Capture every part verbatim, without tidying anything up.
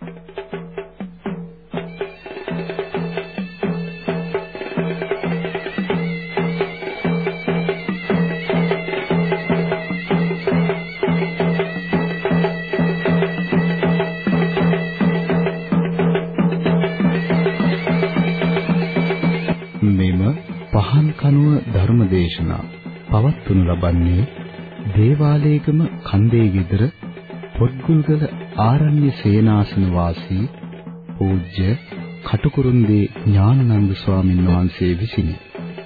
ධර්මදේශනා පවත්වනු ලබන්නේ දේවාලේගම කන්දේ ගෙදර පොත්ගුල්ගල ආරණ්‍ය සේනාසන වාසී පූජ්‍ය කටුකුරුන්දී ඥානানন্দ ස්වාමීන් වහන්සේ විසිනි.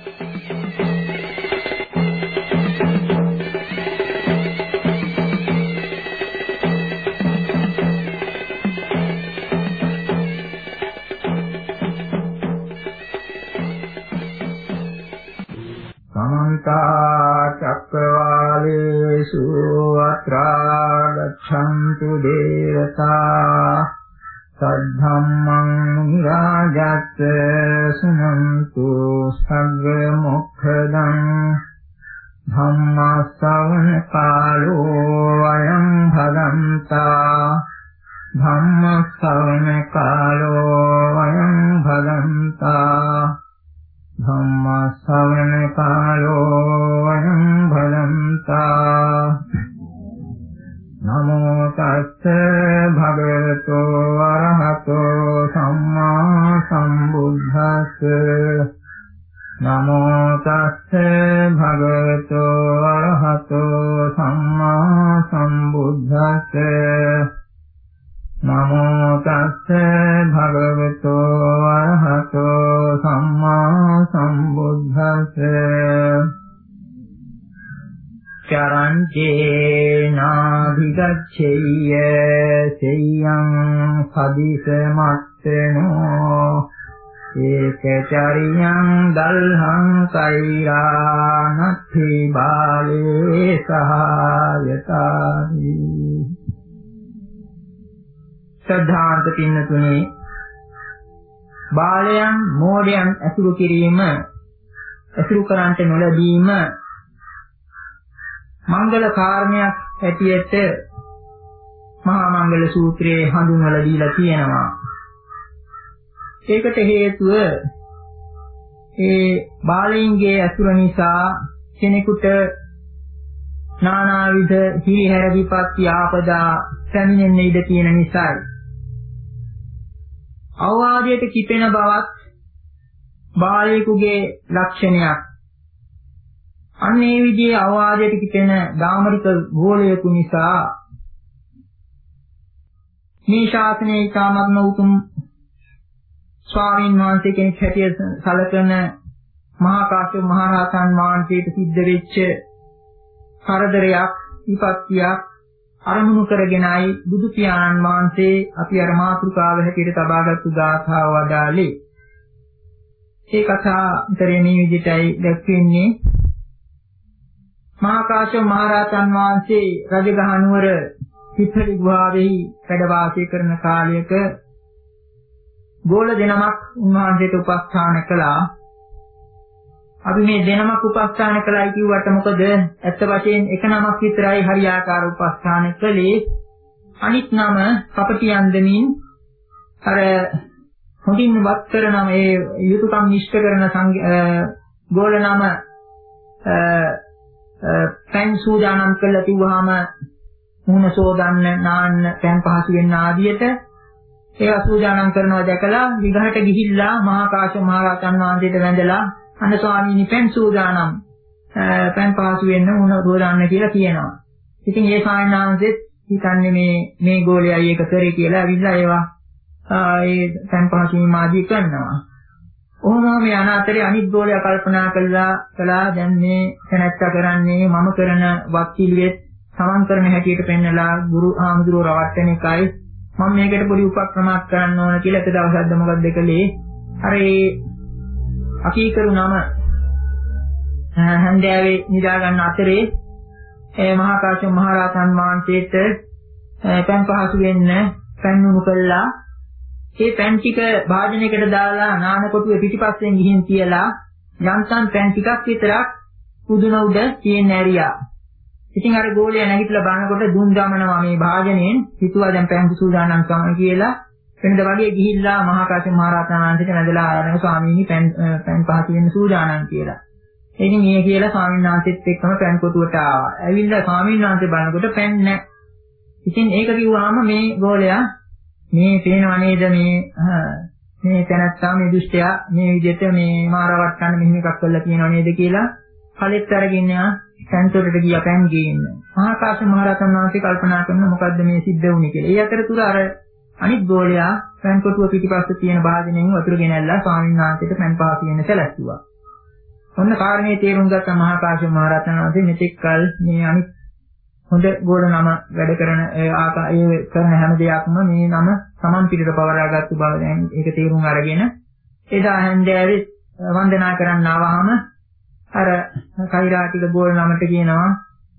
චක්කවාලේසු අත්‍රා ගච්ඡන්තු දේවතා සද්ධම්මං රාජස්ස සුනන්තු සග්ග මොක්ඛදං ධම්මස්සවන කාලෝ අයං භදන්තා ධම්මස්සවන කාලෝ අයං භදන්තා ධම්මස්සවන කාලෝ අයං භදන්තා නමෝ තස්ස භගවතු අරහතෝ සම්මා සම්බුද්දස්ස නමෝ තස්ස භගවතු අරහතෝ සම්මා සම්බුද්දස්ස නමෝ තස්ස භගවතු අරහතෝ සම්මා සම්බුද්දස්ස චරංචේ නාභිගච්ඡේය සෙය්‍යං පදිසමත්තනෝ ඒකචරියං දල්හං කෛරානත්ථි බාලේ සහායතානි. ශ්‍රද්ධාන්ත පින්නතුනේ, බාලයන් මෝඩයන් ඇසුරු කිරීම ඇසුරු කරන්ට නොලැබීම මංගල කාරණයක් හැටියට මහා මංගල සූත්‍රයේ හඳුන්වලා දීලා තියෙනවා. ඒකට හේතුව ඒ බාලයින්ගේ ඇසුර නිසා කෙනෙකුට නානාවිධ හිරිහැර විපත්ති ආපදා පැමිණෙන්න ඉඩ තියෙන නිසායි. අවවාදයට කිපෙන බවත් බාලයෙකුගේ ලක්ෂණයක්. අන්න ඒ විදිහේ අවවාදයට කිපෙන ධාමරික ගෝලයෙකු නිසා මේ ශාසනයේ ඉතාමත්ම උතුම් ස්වාමීන් වහන්සේ කෙනෙක් හැටියට සැලකෙන මහා කාශ්‍යප මහ රහතන් වහන්සේට සිද්ධ වෙච්ච කරදරයක් විපත්තියක් අරමුණු කරගෙනයි බුදු පියාණන් වහන්සේ අපි අර මාතෘකාව හැටියට තබාගත්තු ගාථාව වදාළේ. ඒ කථාන්තරයේ මේ විදිහටයි දැක්වෙන්නේ. මහා කාශ්‍යප මහ රහතන් වහන්සේ රජගහ නුවර පිටරි ගුහාවෙහි වැඩ වාසය කරන කාලයක ගෝල දෙනමක් උන්වහන්සේට උපස්ථාන කළා. අපි මේ දෙනමක් උපස්ථාන කළයි කිව්වට මොකද ඇත්ත වශයෙන් එක නමක් විතරයි හරියාකාර උපස්ථාන කළේ. අනිත් නම කපටියන් දෙමින් අර හොඳින් වත් කරන මේ යුතුයකම් නිෂ්ඨ කරන ගෝල නම පෙන් සූදානම් කළා කිව්වහම මුහුණ සෝදන්න නාන්න පෙන් පහසු වෙන්න ආදියට ඒවා සූදානම් කරනවා දැකලා විගහට ගිහිල්ලා මහා කාශ්‍යප මහ රහතන් වහන්සේට වැඳලා අන්න ස්වාමීනි පෙන් සූදානම් පෙන් පහසු වෙන්න මුහුණ සෝදන්න කියලා කියනවා. ඉතින් ඒ ස්වාමීන් වහන්සේත් හිතන්නේ මේ මේ ගෝලයයි ඒක කරේ කියලා අවිල්ලා ඒවා ඒ පෙන් පහසු වීම ආදී කරනවා. ඔහොමම යන අතරේ අනිත් ගෝලයා කල්පනා කළා කළා දැන් මේ තැනැත්තා කරන්නේ මම කරන වත් පිළිවෙත් සමන් කරන හැටියට පෙන්නලා ගුරු ආමඳුරෝ රවට්ටන එකයි මම මේකට පොඩි උපක්‍රමයක් කරන්න ඕන කියලා එක දවසක්ද මොකක්ද කළේ අර ඒ අකීකරු නම හන්දෑවේ නිදා ගන්න අතරේ ඒ මහා කාශ්‍යප මහ රහතන් වහන්සේට පෙන් පහසු වෙන්න පෙන්නුණු කළා. ඒ පෙන් ටික භාජනයකට දාලා නාන කොටුවේ පිටිපස්සෙන් ගිහින් තියලා යන්තම් පෙන් ටිකක් විතරක් උදුන උඩ තියෙන ඇරියා. ඉතින් අර ගෝලයා නැගිටලා බලනකොට දුන් ගමනවා මේ භාජනයෙන් හිතුවා දැන් පෙන් සූදානම් තමයි කියලා වෙනද වගේ ගිහිල්ලා මහා කාශ්‍යප මහ රහතන් වහන්සේට වැඳලා ආරණ ස්වාමීනි පෑන් පෑන් පහසු වෙන සූදානම් කියලා. ඉතින් මේ කියලා ස්වාමීන් වහන්සේත් එක්කම පෑන් කොටුවට ආවා. ඇවිල්ලා ස්වාමීන් වහන්සේ බලනකොට පෑන් නැහැ. ඉතින් ඒක කිව්වහම මේ ගෝලයා මේ පේනව නේද මේ මේ තැනත්තා මේ දුෂ්ටයා මේ විදිහට මේ මාරවට ගන්න මෙහෙම එකක් කරලා කියනව නේද කියලා කලෙත් අරගෙන යා සැන්තොරට ගියා පෑන් ගේන්න. මහා කාශ්‍යප මහ රහතන් වහන්සේ කල්පනා කරන මොකද්ද මේ සිද්ධ වුනේ කියලා. ඒ අතරතුර අර අනිත් ගෝලයා පෑන් කොටුව පිටිපස්සේ තියෙන භාජනයෙන් වතුර ගෙනල්ලා ස්වාමීන් වහන්සේට පෑන් පහ කියන සැලැස්සුවා. ඔන්න කාරණේ තේරුම් ගත්ත මහා කාශ්‍යප මහ රහතන් වහන්සේ මෙතෙක් කල මේ අනිත් හොඳ ගෝල නම වැඩ කරන ඒ කරන හැම දෙයක්ම මේ නම සමන් පිටට පවරාගත්තු බව දැන් ඒක තේරුම් අරගෙන එදා හැන්දෑවේ වන්දනා කරන්න ආවහම අර කෛරාටික ගෝල නමට කියනවා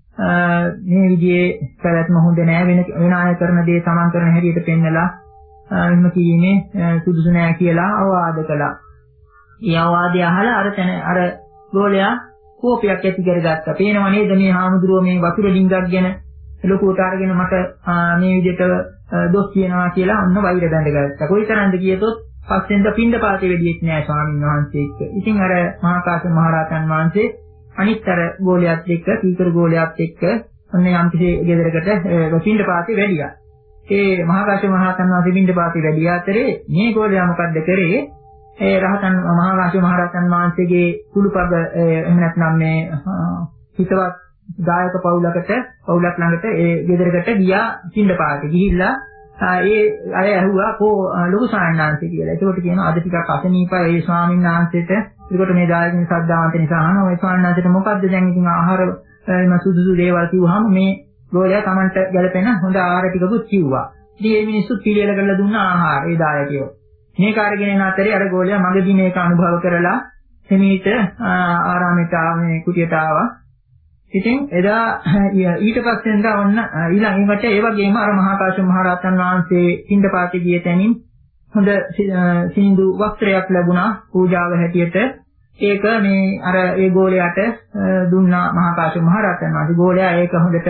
මේ විදිහේ පැවැත්ම හොඳ නෑ වෙන වෙන අය කරන දේ තමන් කරන හැටියට පෙන්නලා එහෙම කීමේ සුදුසු නෑ කියලා අවවාද කළා. ඒ අවවාදය අහලා අර තැන අර ගෝලයා කෝපයක් ඇති කරගත්තා. පේනව නේද මේ හාමුදුරුවෝ මේ වතුර ඩිංගක් ගැන ලොකුවට අරගෙන මට මේ විදිහට දොස් කියනවා කියලා ඔන්න වෛර බැඳගත්තා. කොයිතරම්ද කියතොත් පස්සෙන්ද පින්ඩපාතේ වෙඩියෙත් නෑ ස්වාමීන් වහන්සේ එක්ක. ඉතින් අර මහා කාශ්‍යප මහ රහතන් වහන්සේ අනිත් අර ගෝලයාත් එක්ක සීකර ගෝලයාත් එක්ක ඔන්න යම් කිසි ගෙදරකට පින්ඩපාතේ වැඩියා. ඒ මහා කාශ්‍යප මහ රහතන් වහන්සේ පින්ඩපාතේ වැඩිය අතරේ මේ ගෝලයා මොකද්ද කරේ? ඒ රහතන් මහා කාශ්‍යප මහ රහතන් වහන්සේගේ කුළුපග එහෙම නැත්නම් මේ හිතවත් ගායක පවුලකට පවුලක් ළඟට ඒ ගෙදරකට ගියා පින්ඩපාතේ ගිහිල්ලා ඒ අය ඇහුවා කෝ ලොකු සායනාංශ කියලා. ඒකට කියනවා අද ටිකක් අසනීපයි ඒ ස්වාමීන් වහන්සේට. ඒකට මේ දායකින් ශ්‍රද්ධාවන්ත නිසා අහනවා ඔය ස්වාමීන් වහන්සේට මොකද්ද දැන් ඉතින් ආහාර සුදුසු දේවල් කිව්වහම මේ ගෝලයා Tamanට ගැලපෙන හොඳ ආහාර ටිකකුත් කිව්වා. ඉතින් මේ මිනිස්සු පිළියෙල කරලා දුන්න ආහාර ඒ දායකයෝ. මේ කාර්යගෙන යන අතරේ අර ගෝලයා මගදී මේක අනුභව කරලා එමෙහිට ආරාමයට ආවේ කුටියට ආවා. ඉතින් එදා ඊට පස්සේ ඉඳලා ඔන්න ඊළඟට ඒ වගේම අර මහා කාශ්‍යප මහ රහතන් වහන්සේ පින්ඩපාතේ ගිය තැනින් හොඳ සිනිඳු වස්ත්‍රයක් ලැබුණා පූජාව හැටියට. ඒක මේ අර ඒ ගෝලයාට දුන්නා මහා කාශ්‍යප මහ රහතන් වහන්සේ. ගෝලයා ඒක හොඳට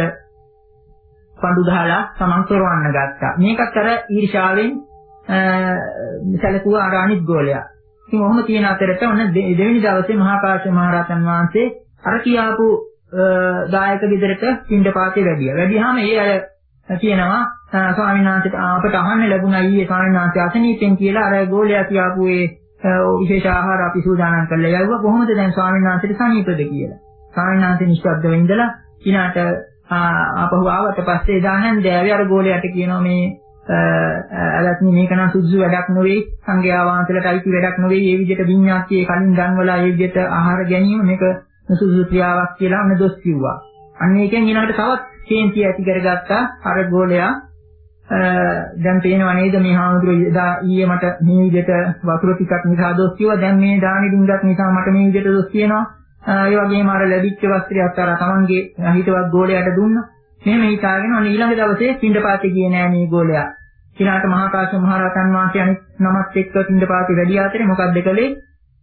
පඳු ගහලා තමන් කරවන්න ගත්තා. මේකත් අර ඊර්ෂාවෙන් සැලකුවා අර අනිත් ගෝලයා. ඉතින් ඔහොම තියෙන අතරට ඔන්න දෙවෙනි දවසේ මහා කාශ්‍යප මහ රහතන් වහන්සේ අර කියාපු දායක ගෙදරට පින්ඩපාතේ වැඩියා. වැඩියාම ඒ අය කියනවා ස්වාමීන් වහන්සේට අපට අහන්න ලැබුණා ඊයේ ස්වාමීන් වහන්සේ අසනීපෙන් කියලා අර ගෝලයා කියාපු ඒ විශේෂ ආහාර අපි සූදානම් කරලා යවුවා. කොහොමද දැන් ස්වාමීන් වහන්සේට සනීපද කියලා. ස්වාමීන් වහන්සේ නිශ්ශබ්දව ඉඳලා ඊනාට ආපහු ආවට පස්සේ එදා හැන්දෑවේ අර ගෝලයාට කියනවා මේ අලත්නි මේක නම් සුදුසු වැඩක් නෙවෙයි. සංඝයා වහන්සේලාට අයිති වැඩක් නෙවෙයි. මේ විදිහට විඤ්ඤාතියේ කලින් ගන්වලා මේ විදිහට ආහාර ගැනීම මේක සුදුසු ක්‍රියාවක් කියලා අන්න දොස් කිව්වා. අන්න ඒකෙන් ඊළඟට තවත් කේන්තිය ඇති කරගත්තා අර ගෝලයා. දැන් පේනව නේද මේ හාමුදුරුවෝ එදා ඊයේ මට මේ විදිහට වතුර ටිකක් නිසා දොස් කිව්වා. දැන් මේ දානි ඩිංගක් නිසා මට මේ විදිහට දොස් කියනවා. ඒ වගේම අර ලැබිච්ච වස්ත්‍රයත් අර තමන්ගේ හිතවත් ගෝලයාට දුන්නා. මෙහෙම හිතාගෙන අන්න ඊළඟ දවසේ පින්ඩපාතේ ගියේ නෑ මේ ගෝලයා. ඊළඟට මහා කාශ්‍යප මහ රහතන් වහන්සේ අනිත් නමත් එක්ක පින්ඩපාතේ වැඩි ආතරේ මොකක්ද කළේ?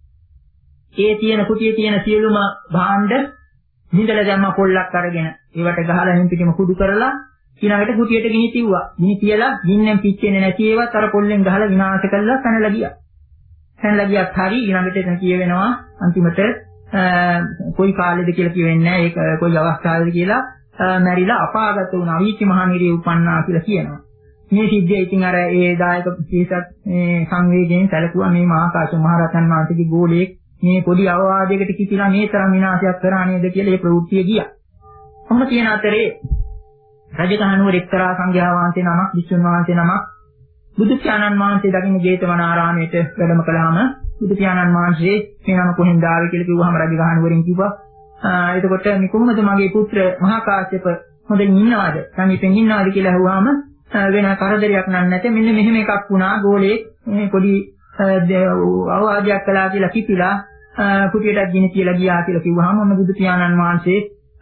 ඒ තියෙන කුටියේ තියෙන සියලුම භාණ්ඩ නිදලා දැම්ම පොල්ලක් අරගෙන ඒවට ගහලා හින් පිටිම කුඩු කරලා ඊළඟට කුටියට ගිනි තියුවා. ගිනි තියලා ගින්නෙන් පිච්චෙන්නේ නැති ඒවත් අර පොල්ලෙන් ගහලා විනාශ කළා පැනලා ගියා. පැනලා ගියත් හරි ඊළඟට එතන කියවෙනවා අන්තිමට කොයි කාලෙද කියලා කියවෙන්නේ නැහැ. ඒක කොයි අවස්ථාවේද කියලා මැරිලා අපාගත වුණා. අවීචි මහනිරිය උපන්නා කියලා කියනවා. මේ සිද්ධිය ඉතින් අර ඒ දායක පිරිසක් මේ සංවේගයෙන් සැලකුවා මේ මහා කාශ්‍යප මහ රහතන් වහන්සේගේ ගෝලයේ මේ පොඩි අවවාදයකට කිසිලා මේ තරම් විනාශයක් කරා නේද කියලා ඒ ප්‍රවෘත්තිය ගියා. කොහොම තියෙන අතරේ රජගහනුවර එක්තරා සංඝයා වහන්සේ නමක්, විසුණු වහන්සේ නමක් බුදු පියාණන් වහන්සේ දකින්න ජේතවනාරාමයට වැඩම කළාම බුදු පියාණන් වහන්සේ මේ නම කොහෙන්ද ආවේ කියලා කිව්වහම රජගහනුවරින් කිව්වා. එතකොට මේ කොහොමද මගේ පුත්‍ර මහා කාශ්‍යප හොඳින් ඉන්නවද? සමීපෙන් ඉන්නවද කියලා අහුවාම වෙන කරදරයක් නැත්තේ මෙන්න මෙහෙම එකක් වුණා. ගෝලයේ මේ පොඩි අවවාදයක් කළා කියලා කිපිලා කුටියට ගිනි කියලා ගියා කියලා කිව්වහම ඔන්න බුදු පියාණන් වහන්සේ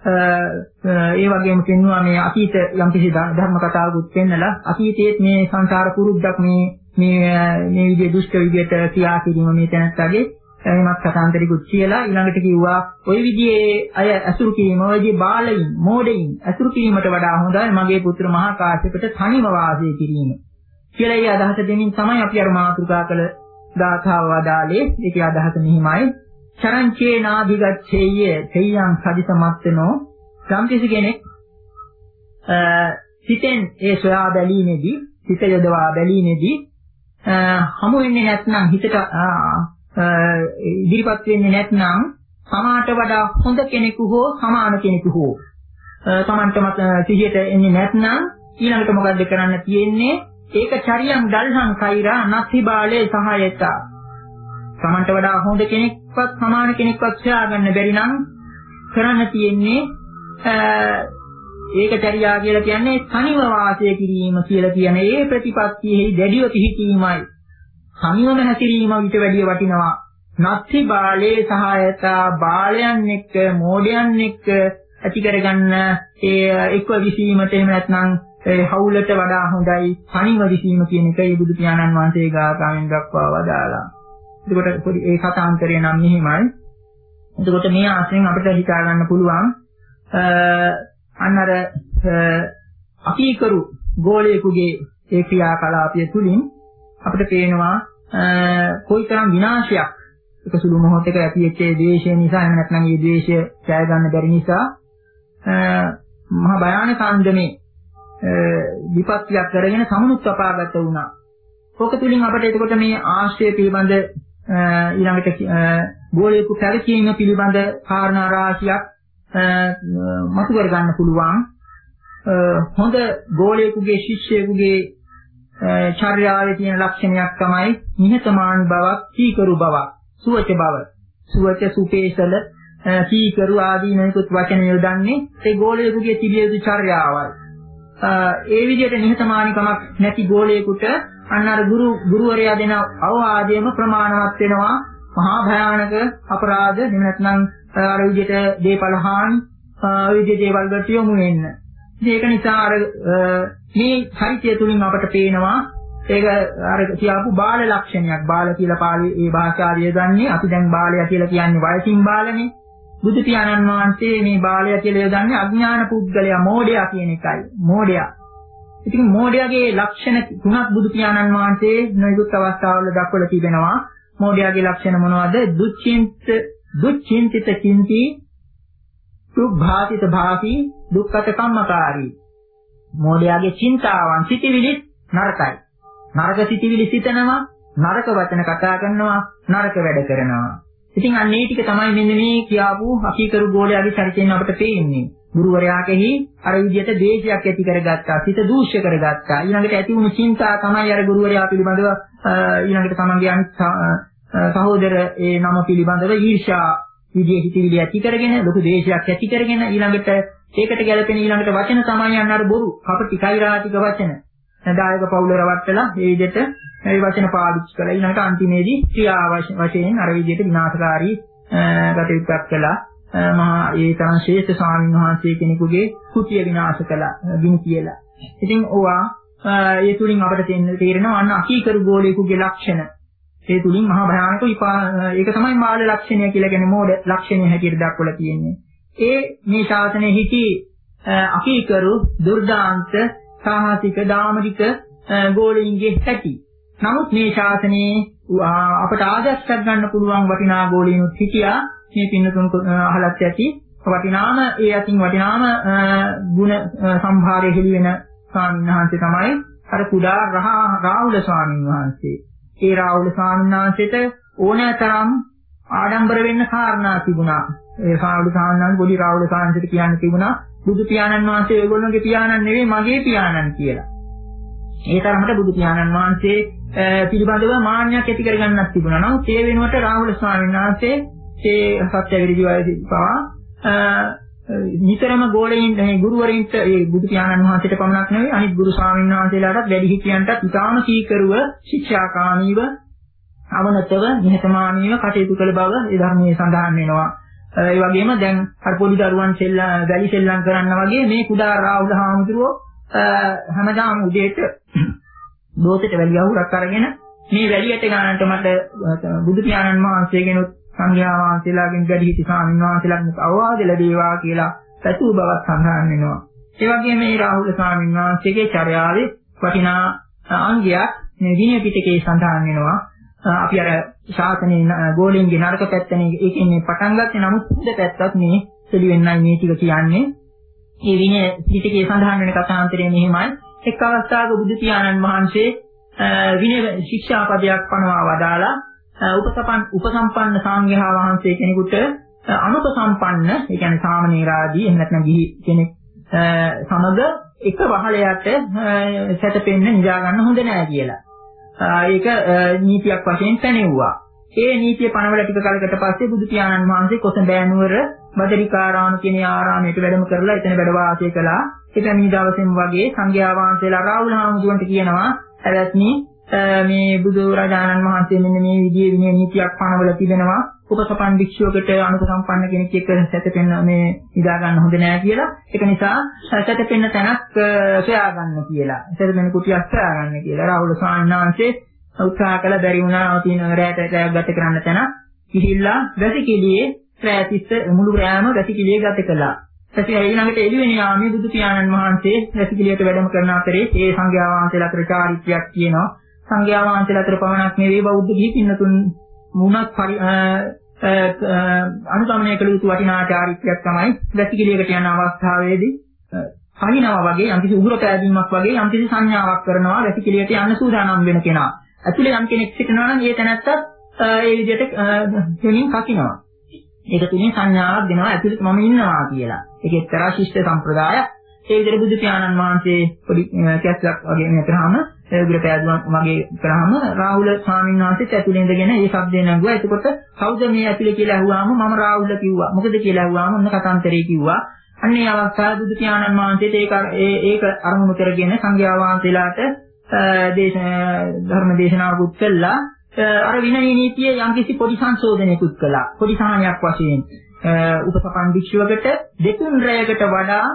ඒ වගේම පෙන්වුවා මේ අතීත යම්කිසි ධර්ම කතාවකුත් පෙන්නලා අතීතයේත් මේ සංසාර පුරුද්දක් මේ මේ මේ විදිහේ දුෂ්ට විදිහට ක්‍රියා කිරීම මේ තැනත්තගේ එහෙමත් කතාන්තරිකුත් කියලා ඊළඟට කිව්වා ওই විදිහේ අය අසුරු කිරීම ওই විදිහේ බාලයින් මෝඩයින් අසුරු කිරීමට වඩා හොඳයි මගේ පුත්‍ර මහා කාශ්‍යපට තනිව වාසය කිරීම. කියලා ඒ අදහස දෙමින් තමයි අපි අර මාතෘකා කළ ගාථාව වදාලේ. ඒකේ අදහස මෙහිමයි. චරංචේ නාභිගච්ඡේය තේයං සදිසමත්තනෝ. සම්කිසි කෙනෙක් සිතෙන් ඒ සොයා බැලීමේදී සිත යොදවා බැලීමේදී හමු වෙන්නේ නැත්නම් හිතට ඉදිරිපත් වෙන්නේ නැත්නම් සමාට වඩා හොඳ කෙනෙකු හෝ සමාන කෙනෙකු හෝ තමන්ටම සිහියට එන්නේ නැත්නම් ඊළඟට මොකද්ද කරන්න තියෙන්නේ? ඒක චරියම් දල්හං කෛරා නත්ති බාලේ සහායතා. තමන්ට වඩා හොඳ කෙනෙක්වත් සමාන කෙනෙක්වත් හොයාගන්න බැරි නම් කරන්න තියෙන්නේ ඒක චර්යා කියලා කියන්නේ තනිව වාසය කිරීම කියලා කියන ඒ ප්‍රතිපත්තියෙහි දැඩිව පිහිටීමයි. තනිවම හැසිරීම විතර වැඩිය වටිනවා. නත්ති බාලේ සහායතා බාලයන් එක්ක මෝඩයන් එක්ක ඇති කරගන්න ඒ එක්ව විසීමට එහෙම නැත්නම් ඒ හවුලට වඩා හොඳයි තනිව විසීම කියන එකයි බුදු පියාණන් වහන්සේ ගාථාවෙන් දක්වා වදාළා. එතකොට පොඩි ඒ කථාන්තරය නම් මෙහිමයි. එතකොට මේ ආශ්‍රයෙන් අපිට හිතා ගන්න පුළුවන් අන්න අර අපීකරු ගෝලයකගේ ඒ ක්‍රියාකලාපය තුලින් අපිට පේනවා කොයිතරම් විනාශයක් එක සුළු මොහොතක ඇතිවෙච්ච ද්වේෂය නිසා එහෙම නැත්නම් මේ ද්වේෂය ජය ගන්න බැරි නිසා මහ භයානක අන්දමේ විපත්තියක් කරගෙන සමුනුත් අපාගත වුණා. ඕක තුලින් අපිට එතකොට මේ ආශ්‍රය පිළිබඳ ඊළඟට ගෝලයක පැවතීම පිළිබඳ කාරණා රාශියක් මතු කර ගන්න පුළුවන්. හොඳ ගෝලයකගේ ශිෂ්‍යයෙකුගේ චර්යාවේ තියෙන ලක්ෂණයක් තමයි නිහතමානී බවක්, කීකරු බවක්, සුවච බව. සුවච, සුපේසල, කීකරු ආදී මේකුත් වචන යොදන්නේ ඒ ගෝලයකගේ තිබිය යුතු චර්යාවයි. ඒ විදිහට නිහතමානීකමක් නැති ගෝලයකට අන්න අර ගුරු ගුරුවරයා දෙන අවවාදයේම ප්‍රමාණවත් වෙනවා. මහා භයානක අපරාධ එහෙම නැත්නම් අර විදිහට දේපල හානි විදිහේ දේවල් වලට යොමු වෙන්න. ඒක නිසා අර මේ චරිතය තුලින් අපට පේනවා ඒක අර කියපු බාල ලක්ෂණයක්. බාල කියලා පාළි ඒ භාෂාවේ යොදන්නේ අපි දැන් බාලයා කියලා කියන්නේ වයසින් බාලනේ. බුදු පියාණන් වහන්සේ මේ බාලයා කියලා යොදන්නේ අඥාන පුද්ගලයා, මෝඩයා කියන එකයි. මෝඩයා. ඉතින් මෝඩයාගේ ලක්ෂණ තුනක් බුදු පියාණන් වහන්සේ නොයෙකුත් අවස්ථාවල දක්වලා තිබෙනවා. මෝඩයාගේ ලක්ෂණ මොනවද? දුච්චින්ත දුච්චින්තිත චින්ති, දුක්ඛාතිත භාති, දුක්ඛත කම්මකාරී. මෝඩයාගේ චින්තාවන් සිටිවිලි නරකයි. නරක සිටිවිලි සිතනවා, නරක වචන කතා කරනවා, නරක වැඩ කරනවා. ඉතින් අන්න ඒ ටික තමයි මෙන්න මේ කියාපු අකීකරු ගෝලයාගේ චරිතයෙන් අපිට පේන්නේ. ගුරුවරයා කෙහි අර විදිහට දේශයක් ඇති කරගත්තා, සිත දූෂ්‍ය කරගත්තා. ඊළඟට ඇති වුණු චින්තා තමයි අර ගුරුවරයා පිළිබඳව ඊළඟට තමන්ගේ අනිත් සහෝදර ඒ නම පිළිබඳව ඊර්ෂ්‍යා විදිහේ හිතවිලි ඇති කරගෙන ලොකු දේශයක් ඇති කරගෙන ඊළඟට ඒකට ගැළපෙන ඊළඟට වචන තමයි අන්න අර බොරු, කපටි, කෛරාටික වචන. දායක පවුල රවට්ටලා ඒ විදිහට ඒ වචන පාවිච්චි කරලා ඊළඟට අන්තිමේදී ක්‍රියා වශයෙන් අර විදිහට විනාශකාරී ගතියක් කළා. මහා ඒ තරම් ශ්‍රේෂ්ඨ ස්වාමීන් වහන්සේ කෙනෙකුගේ කුටිය විනාශ කළා, ගිනි කියලා. ඉතින් ඕවා ඒ තුලින් අපිට තේරෙනවා අන්න අකීකරු ගෝලයකගේ ලක්ෂණ. ඒ තුලින් මහා භයානක ඒක තමයි මාළ ලක්ෂණය කියලා කියන්නේ මෝඩ ලක්ෂණය හැටියට දක්වලා තියෙන්නේ. ඒ මේ ශාසනයේ හිටි අකීකරු දුර්දාන්ත සාහසික දාමරික ගෝලීන්ගේ හැටි. නමුත් මේ ශාසනයේ අපට ආදර්ශයක් ගන්න පුළුවන් වටිනා ගෝලීනුත් හිටියා. මේ පින්නතුන් අහලත් ඇති වටිනාම ඒ අතින් වටිනාම ගුණ සම්භාරය හෙළි වෙන ස්වාමීන් වහන්සේ තමයි අර කුඩා රාහුල ස්වාමීන් වහන්සේ. ඒ රාහුල ස්වාමීන් වහන්සේට ඕනෑතරම් ආඩම්බර වෙන්න කාරණා තිබුණා. ඒ රාහුල ස්වාමීන් වහන්සේ පොඩි රාහුල ස්වාමීන්ට කියන්න තිබුණා බුදු පියාණන් වහන්සේ ඒගොල්ලෝගේ පියාණන් නෙවෙයි මගේ පියාණන් කියලා. ඒ තරමට බුදු පියාණන් වහන්සේ පිළිබඳව මාන්නයක් ඇති කරගන්නත් තිබුණා. නමුත් ඒ වෙනුවට රාහුල ස්වාමීන් වහන්සේ ඒ සත්‍ය විරෝධී වයසී පවා නිතරම ගෝලෙයින් ගුරුවරින්ට ඒ බුදු පියාණන් වහන්සේට පමණක් නෙවෙයි අනිත් ගුරු ස්වාමීන් වහන්සේලාටත් වැඩි හිටියන්ටත් ඉතාම කීකරුව ශික්ෂාකාමීව අවනතව නිහතමානීව කටයුතු කළ බව ඒ ධර්මයේ සඳහන් වෙනවා. ඒ වගේම දැන් අර පොඩි දරුවන් සෙල්ලා වැලි සෙල්ලම් කරන්න වගේ මේ කුඩා රාහුල හාමුදුරුවෝ හැමදාම උදේට දෝතෙට වැලි අහුරක් අරගෙන මේ වැලියට ගන්නට මට බුදු පියාණන් වහන්සේගෙනුත් සංඝයා වහන්සේලාගෙන් වැඩි හිටි ස්වාමීන් වහන්සේලාගෙන් අවවාද ලැබේවා කියලා පැතුම් බවක් සඳහන් වෙනවා. ඒ වගේම මේ රාහුල ස්වාමීන් වහන්සේගේ චර්යාවේ වටිනා අංගයක් මේ විනය පිටකේ සඳහන් වෙනවා. අපි අර ශාසනයේ ගෝලෙන්ගේ නරක පැත්තනේ ඒකෙන්නේ පටන් ගත්තේ. නමුත් හොඳ පැත්තත් මේ පිළිවෙන්නයි මේ ටික කියන්නේ. මේ විනය පිටකේ සඳහන් වෙන කථාන්තරය මෙහිමයි. එක් අවස්ථාවක බුදු පියාණන් වහන්සේ විනය ශික්ෂාපදයක් පනවා වදාලා උපසපන් උපසම්පන්න සංඝයා වහන්සේ කෙනෙකුට අනුපසම්පන්න ඒ කියන්නේ සාමණේරාදී එහෙම නැත්නම් ගිහි කෙනෙක් සමග එක වහලයට සැතපෙන්න නිදා ගන්න හොඳ නෑ කියලා. ඒක නීතියක් වශයෙන් පැනෙවුවා. ඒ නීතිය පනවල ටික කලකට පස්සේ බුදු පියාණන් වහන්සේ කොසඹෑ නුවර බදරිකාරාම කියන ආරාමයට වැඩම කරලා එතන වැඩ වාසය කළා. එතනින් දවසෙම වගේ සංඝයා වහන්සේලා රාහුල හාමුදුරන්ට කියනවා "ඇවැත්නි මේ බුදු රජාණන් වහන්සේ මෙන්න මේ විදිහේ විනය නීතියක් පනවල තිබෙනවා. උපසපන් භික්ෂුවකට අනුසම්පන්න කෙනෙක් එක්ක සැතපෙන්න මේ ඉදා ගන්න හොඳ නෑ කියලා. ඒක නිසා සැතපෙන්න තැනක් සොයා ගන්න කියලා. සැතපෙන්න කුටියක් සොයා ගන්න කියලා රාහුල ස්වාමීන් වහන්සේ උත්සාහ කළ බැරි වුණා. තියෙන රැයට ගත කරන්න තැන ගිහිල්ලා වැසිකිළියේ රැතිස්ස මුළු රැයම වැසිකිළියේ ගත කළා. ඊට ඊළඟට එළිවෙන යාමේ බුදු පියාණන් වහන්සේ වැසිකිළියට වැඩම කරන අතරේ ඒ සංඝයා වහන්සේලා අතර චාරිත්‍රාක් කියනවා. සංඝයා වහන්සේලා අතර පමණක් නෙවෙයි බෞද්ධ ගිහි පින්නතුන් මුණක් අනුගමනය කළ යුතු වටිනා චාරිත්‍රාක් තමයි වැසිකිළියකට යන අවස්ථාවේදී පහිනවා වගේ යම්කිසි උගුර පෑදීමක් වගේ යම්කිසි සංඥාවක් කරනවා වැසිකිළියට යන්න සූදානම් වෙන කෙනා. ඇතුලේ යම් කෙනෙක් සිටිනවා නම් ඒ තැනත්තත් ඒ විදිහට දෙමින් කකිනවා. ඒක තුලින් සංඥාවක් දෙනවා ඇතුලේ මම ඉන්නවා කියලා. ඒක එක්තරා ශිෂ්ට සම්ප්‍රදායක්. ඒ විදිහට බුදු පියාණන් වහන්සේ පොඩි කැස්සක් වගේ මෙතරාම උගුර පෑදුවක් වගේ කරාම රාහුල ස්වාමීන් වහන්සේත් ඇතුලේ ඉඳගෙන ඒ શબ્දේ නැගුවා. එතකොට කවුද මේ ඇතුලේ කියලා අහුවාම මම රාහුල කිව්වා. මොකද කියලා අහුවාම ඔන්න කතාන්තරේ කිව්වා. අන්නේ අවස්ථාවේ බුදු පියාණන් වහන්සේට ඒක ඒක අරමුණු කරගෙන සංඝයා වහන්සේලාට දේශ ධර්ම දේශනාවකුත් කළා. අර විනය නීතියේ යම්කිසි පොඩි සංශෝධනයකුත් කළා. පොඩි සාහනයක් වශයෙන් උපසපන් භික්ෂුවකට දෙතුන් රැයකට වඩා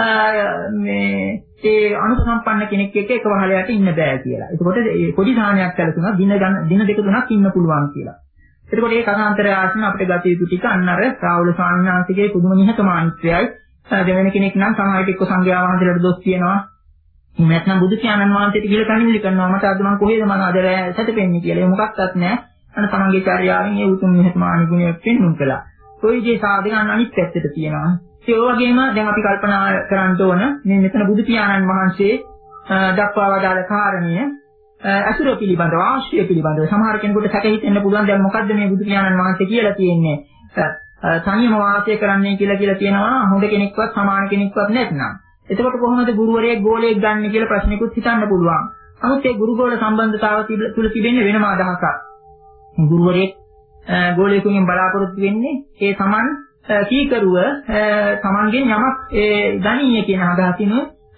මේ ඒ අනුසම්පන්න කෙනෙක් එක්ක එක වහලයට ඉන්න බෑ කියලා. එතකොට මේ පොඩි සාහනයක් කළතුණා දින දින දෙක තුනක් ඉන්න පුළුවන් කියලා. එතකොට මේ කථාන්තරය ආශ්‍රම අපිට ගත යුතු ටික අන්න අර රාහුල ස්වාමීන් වහන්සේගේ පුදුම නිහතමානීත්වයයි. දෙවෙනි කෙනෙක් නම් සමාජයට එක්ක සංඝයා වහන්සේලාට දොස් කියනවා. නැත්නම් බුදු පියාණන් වහන්සේට කියලා කණිවිඩ කරනවා මට අද මම කොහෙද මම අද සැතපෙන්නේ කියලා. ඒ මොකක්වත් නැහැ. අන්න තමන්ගේ චර්යාවෙන් ඒ උතුම් නිහතමානී ගුණය පෙන්වුම් කළා. කොයි විදිහේ සාධක අනිත් පැත්තට තියෙනවා. ඒ වගේම දැන් අපි කල්පනා කරන්න ඕන මේ මෙතන බුදු පියාණන් වහන්සේ දක්වා වදාළ කාරණය අසුර පිළිබඳව ආශ්‍රය පිළිබඳව සමහර කෙනෙකුට සැක හිතෙන්න පුළුවන් දැන් මොකද්ද මේ බුදු පියාණන් වහන්සේ කියලා තියෙන්නේ සංයම වාසය කරන්නයි කියලා කියලා කියනවා හොඳ කෙනෙක්වත් සමාන කෙනෙක්වත් නැත්නම් එතකොට කොහොමද ගුරුවරයෙක් ගෝලයෙක් ගන්න කියලා ප්‍රශ්නිකුත් හිතන්න පුළුවන්. නමුත් ඒ ගුරු ගෝල සම්බන්ධතාව තුළ තිබෙන්නේ වෙනම අදහසක්. ගුරුවරයෙක් ගෝලයෙකුගෙන් බලාපොරොත්තු වෙන්නේ ඒ සමාන කීකරුව තමන්ගෙන් යමක් ගණීය කියන අදහසින්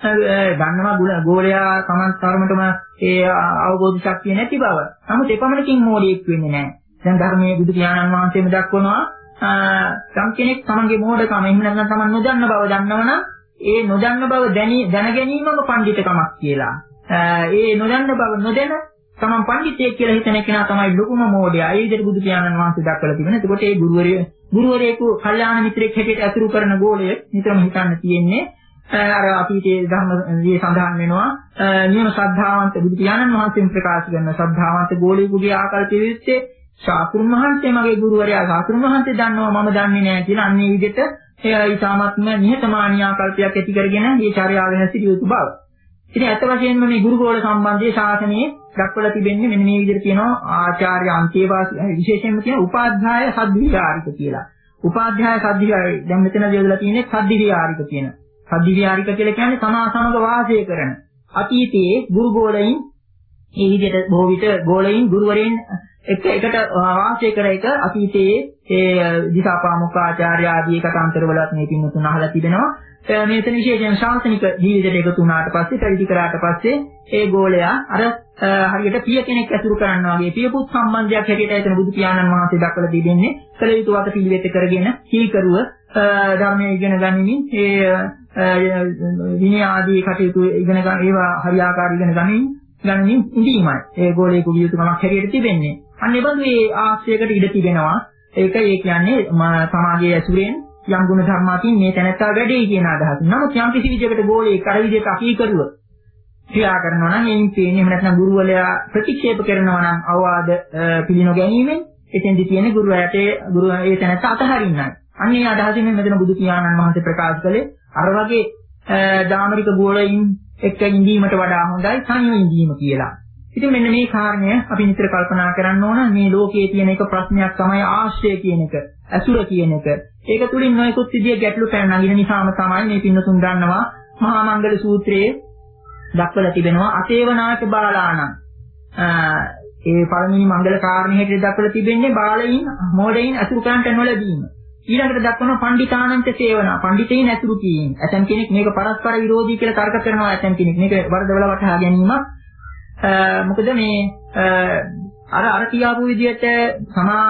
ගන්නවා ගෝලයා තමන් තරමටම ඒ අවබෝධ ශක්තිය නැති බව. නමුත් එපමණකින් මෝඩයෙක් වෙන්නේ නැහැ. දැන් ධර්මයේ බුදු පියාණන් වහන්සේම දක්වනවා සම් කෙනෙක් තමන්ගේ මෝඩකම එහෙම නැත්නම් තමන් නොදන්න බව දන්නවනම් ඒ නොදන්න බව දැන ගැනීමම පඬිතුකමක් කියලා. ඒ නොදන්න බව නොදැන තමන් පඬිතෙක් කියලා හිතන කෙනා තමයි ලොකුම මෝඩයා. ඒ විදිහට බුදු පියාණන් වහන්සේ දක්වලා තිබෙනවා. එතකොට ඒ ගුරුවරයා ගුරුවරයෙකු කල්යාණ මිත්‍රෙක් හැටියට අතුරු කරන ගෝලය නිතරම හිතන්න තියෙන්නේ අර අතීතයේ ධර්මයේ සඳහන් වෙනවා නියම ශ්‍රද්ධාවන්ත බුදු පියාණන් වහන්සේම ප්‍රකාශ කරන ශ්‍රද්ධාවන්ත ගෝලයෙකුගේ ආකල්ප විවිධයේ ශාස්ත්‍රුන් වහන්සේ මගේ ගුරුවරයා ශාස්ත්‍රුන් වහන්සේ දන්නවා මම දන්නේ නැහැ කියලා අන්නේ විදිහට ඒ ඊටාත්ම නිහතමානී ආකල්පයක් ඇති කරගෙන මේ චර්යාව හැසිරිය යුතු බව. ඉතින් අත වශයෙන්ම මේ ගුරුගෝල සම්බන්ධයේ ශාසනයේ දක්වලා තිබෙන්නේ මෙන්න මේ විදිහට කියනවා ආචාර්ය අන්තේවාසී විශේෂයෙන්ම කියන උපාධ්‍යාය සද්ධිවිහාරික කියලා. උපාධ්‍යාය සද්ධිවිහාරි දැන් මෙතන යොදලා තියෙන්නේ සද්ධිවිහාරික කියන. සද්ධිවිහාරික කියලා කියන්නේ තමා සමග වාසය කරන. අතීතයේ ගුරුගෝලයින් මේ විදිහට බොහෝ විට ගෝලයින් ගුරුවරයන් එක එකට වාසය කර එක අතීතයේ ඒ දිසාපාමුඛ ආචාර්ය ආදී කතාන්තරවලත් මේ පින්නතුන් අහලා තිබෙනවා. මේතන විශේෂයෙන් ශාසනික ජීවිතයට එකතු වුණාට පස්සේ පැවිදි කරාට පස්සේ ඒ ගෝලයා අර හරියට පිය කෙනෙක් ඇසුරු කරනවා වගේ පියපුත් සම්බන්ධයක් හැටියට එතන බුදු පියාණන් වහන්සේ දක්වලා දෙන්නේ කල යුතු වට පිළිවෙත කරගෙන කීකරුව ධර්මයේ ඉගෙන ගනිමින් ඒ විනය ආදී කටයුතු ඉගෙන ගන්න ඒවා හරියාකාරව ඉගෙන ගනිමින් ගනිමින් ඉඳීමයි ඒ ගෝලයේ යුතුකමක් හැටියට තිබෙන්නේ. අන්න ඒ බඳු ඒ ආශ්‍රයයකට ඉඩ තිබෙනවා. ඒක ඒ කියන්නේ සමාජයේ ඇසුරෙන් යම් ගුණ ධර්මාකින් මේ තැනත්තා වැඩේ කියන අදහස. නමුත් යම් කිසි විදිහකට ගෝලයේ කර විදිහට අකීකරුව ක්‍රියා කරනවා නම් එයින් තේන්නේ එහෙම නැත්නම් ගුරුවරයා ප්‍රතික්ෂේප කරනවා නම් අවවාද පිළිනො ගැනීමෙන් එතෙන්දි තියෙන ගුරුවරයාට ගුරු ඒ තැනට අතහරින්නයි. අන්න ඒ අදහසින් මෙතන බුදු පියාණන් වහන්සේ ප්‍රකාශ කළේ අර වගේ ධාමරික ගෝලයින් එක්ක ඉඳීමට වඩා හොඳයි සංයම ඉඳීම කියලා. ඉතින් මෙන්න මේ කාරණය අපි නිතර කල්පනා කරන්න ඕන. මේ ලෝකයේ තියෙන එක ප්‍රශ්නයක් තමයි ආශ්‍රය කියන එක, අසුර කියන එක. ඒක තුලින් නොයෙකුත් විදිය ගැටලු පැන නගින නිසාම තමයි මේ පින්නතුන් දන්නවා මහා මංගල සූත්‍රයේ දක්වලා තිබෙනවා අතේවනාච බාලාණං. ඒ පළවෙනි මංගල කාරණේ හැටියට දක්වලා තිබෙන්නේ බාලයින් මෝඩයින් අසුරු කරන්ට නොලැබීම. ඊළඟට දක්වනවා පණ්ඩිතානන්ත සේවනා. පණ්ඩිතයින් ඇසුරු කිරීම. ඇතම් කෙනෙක් මේක පරස්පර විරෝධී කියලා තර්ක කරනවා. ඇතම් කෙනෙක් මේක වරදවල වටහා ගැනීමක්. මොකද මේ අර අර කියාපු විදිහට සමා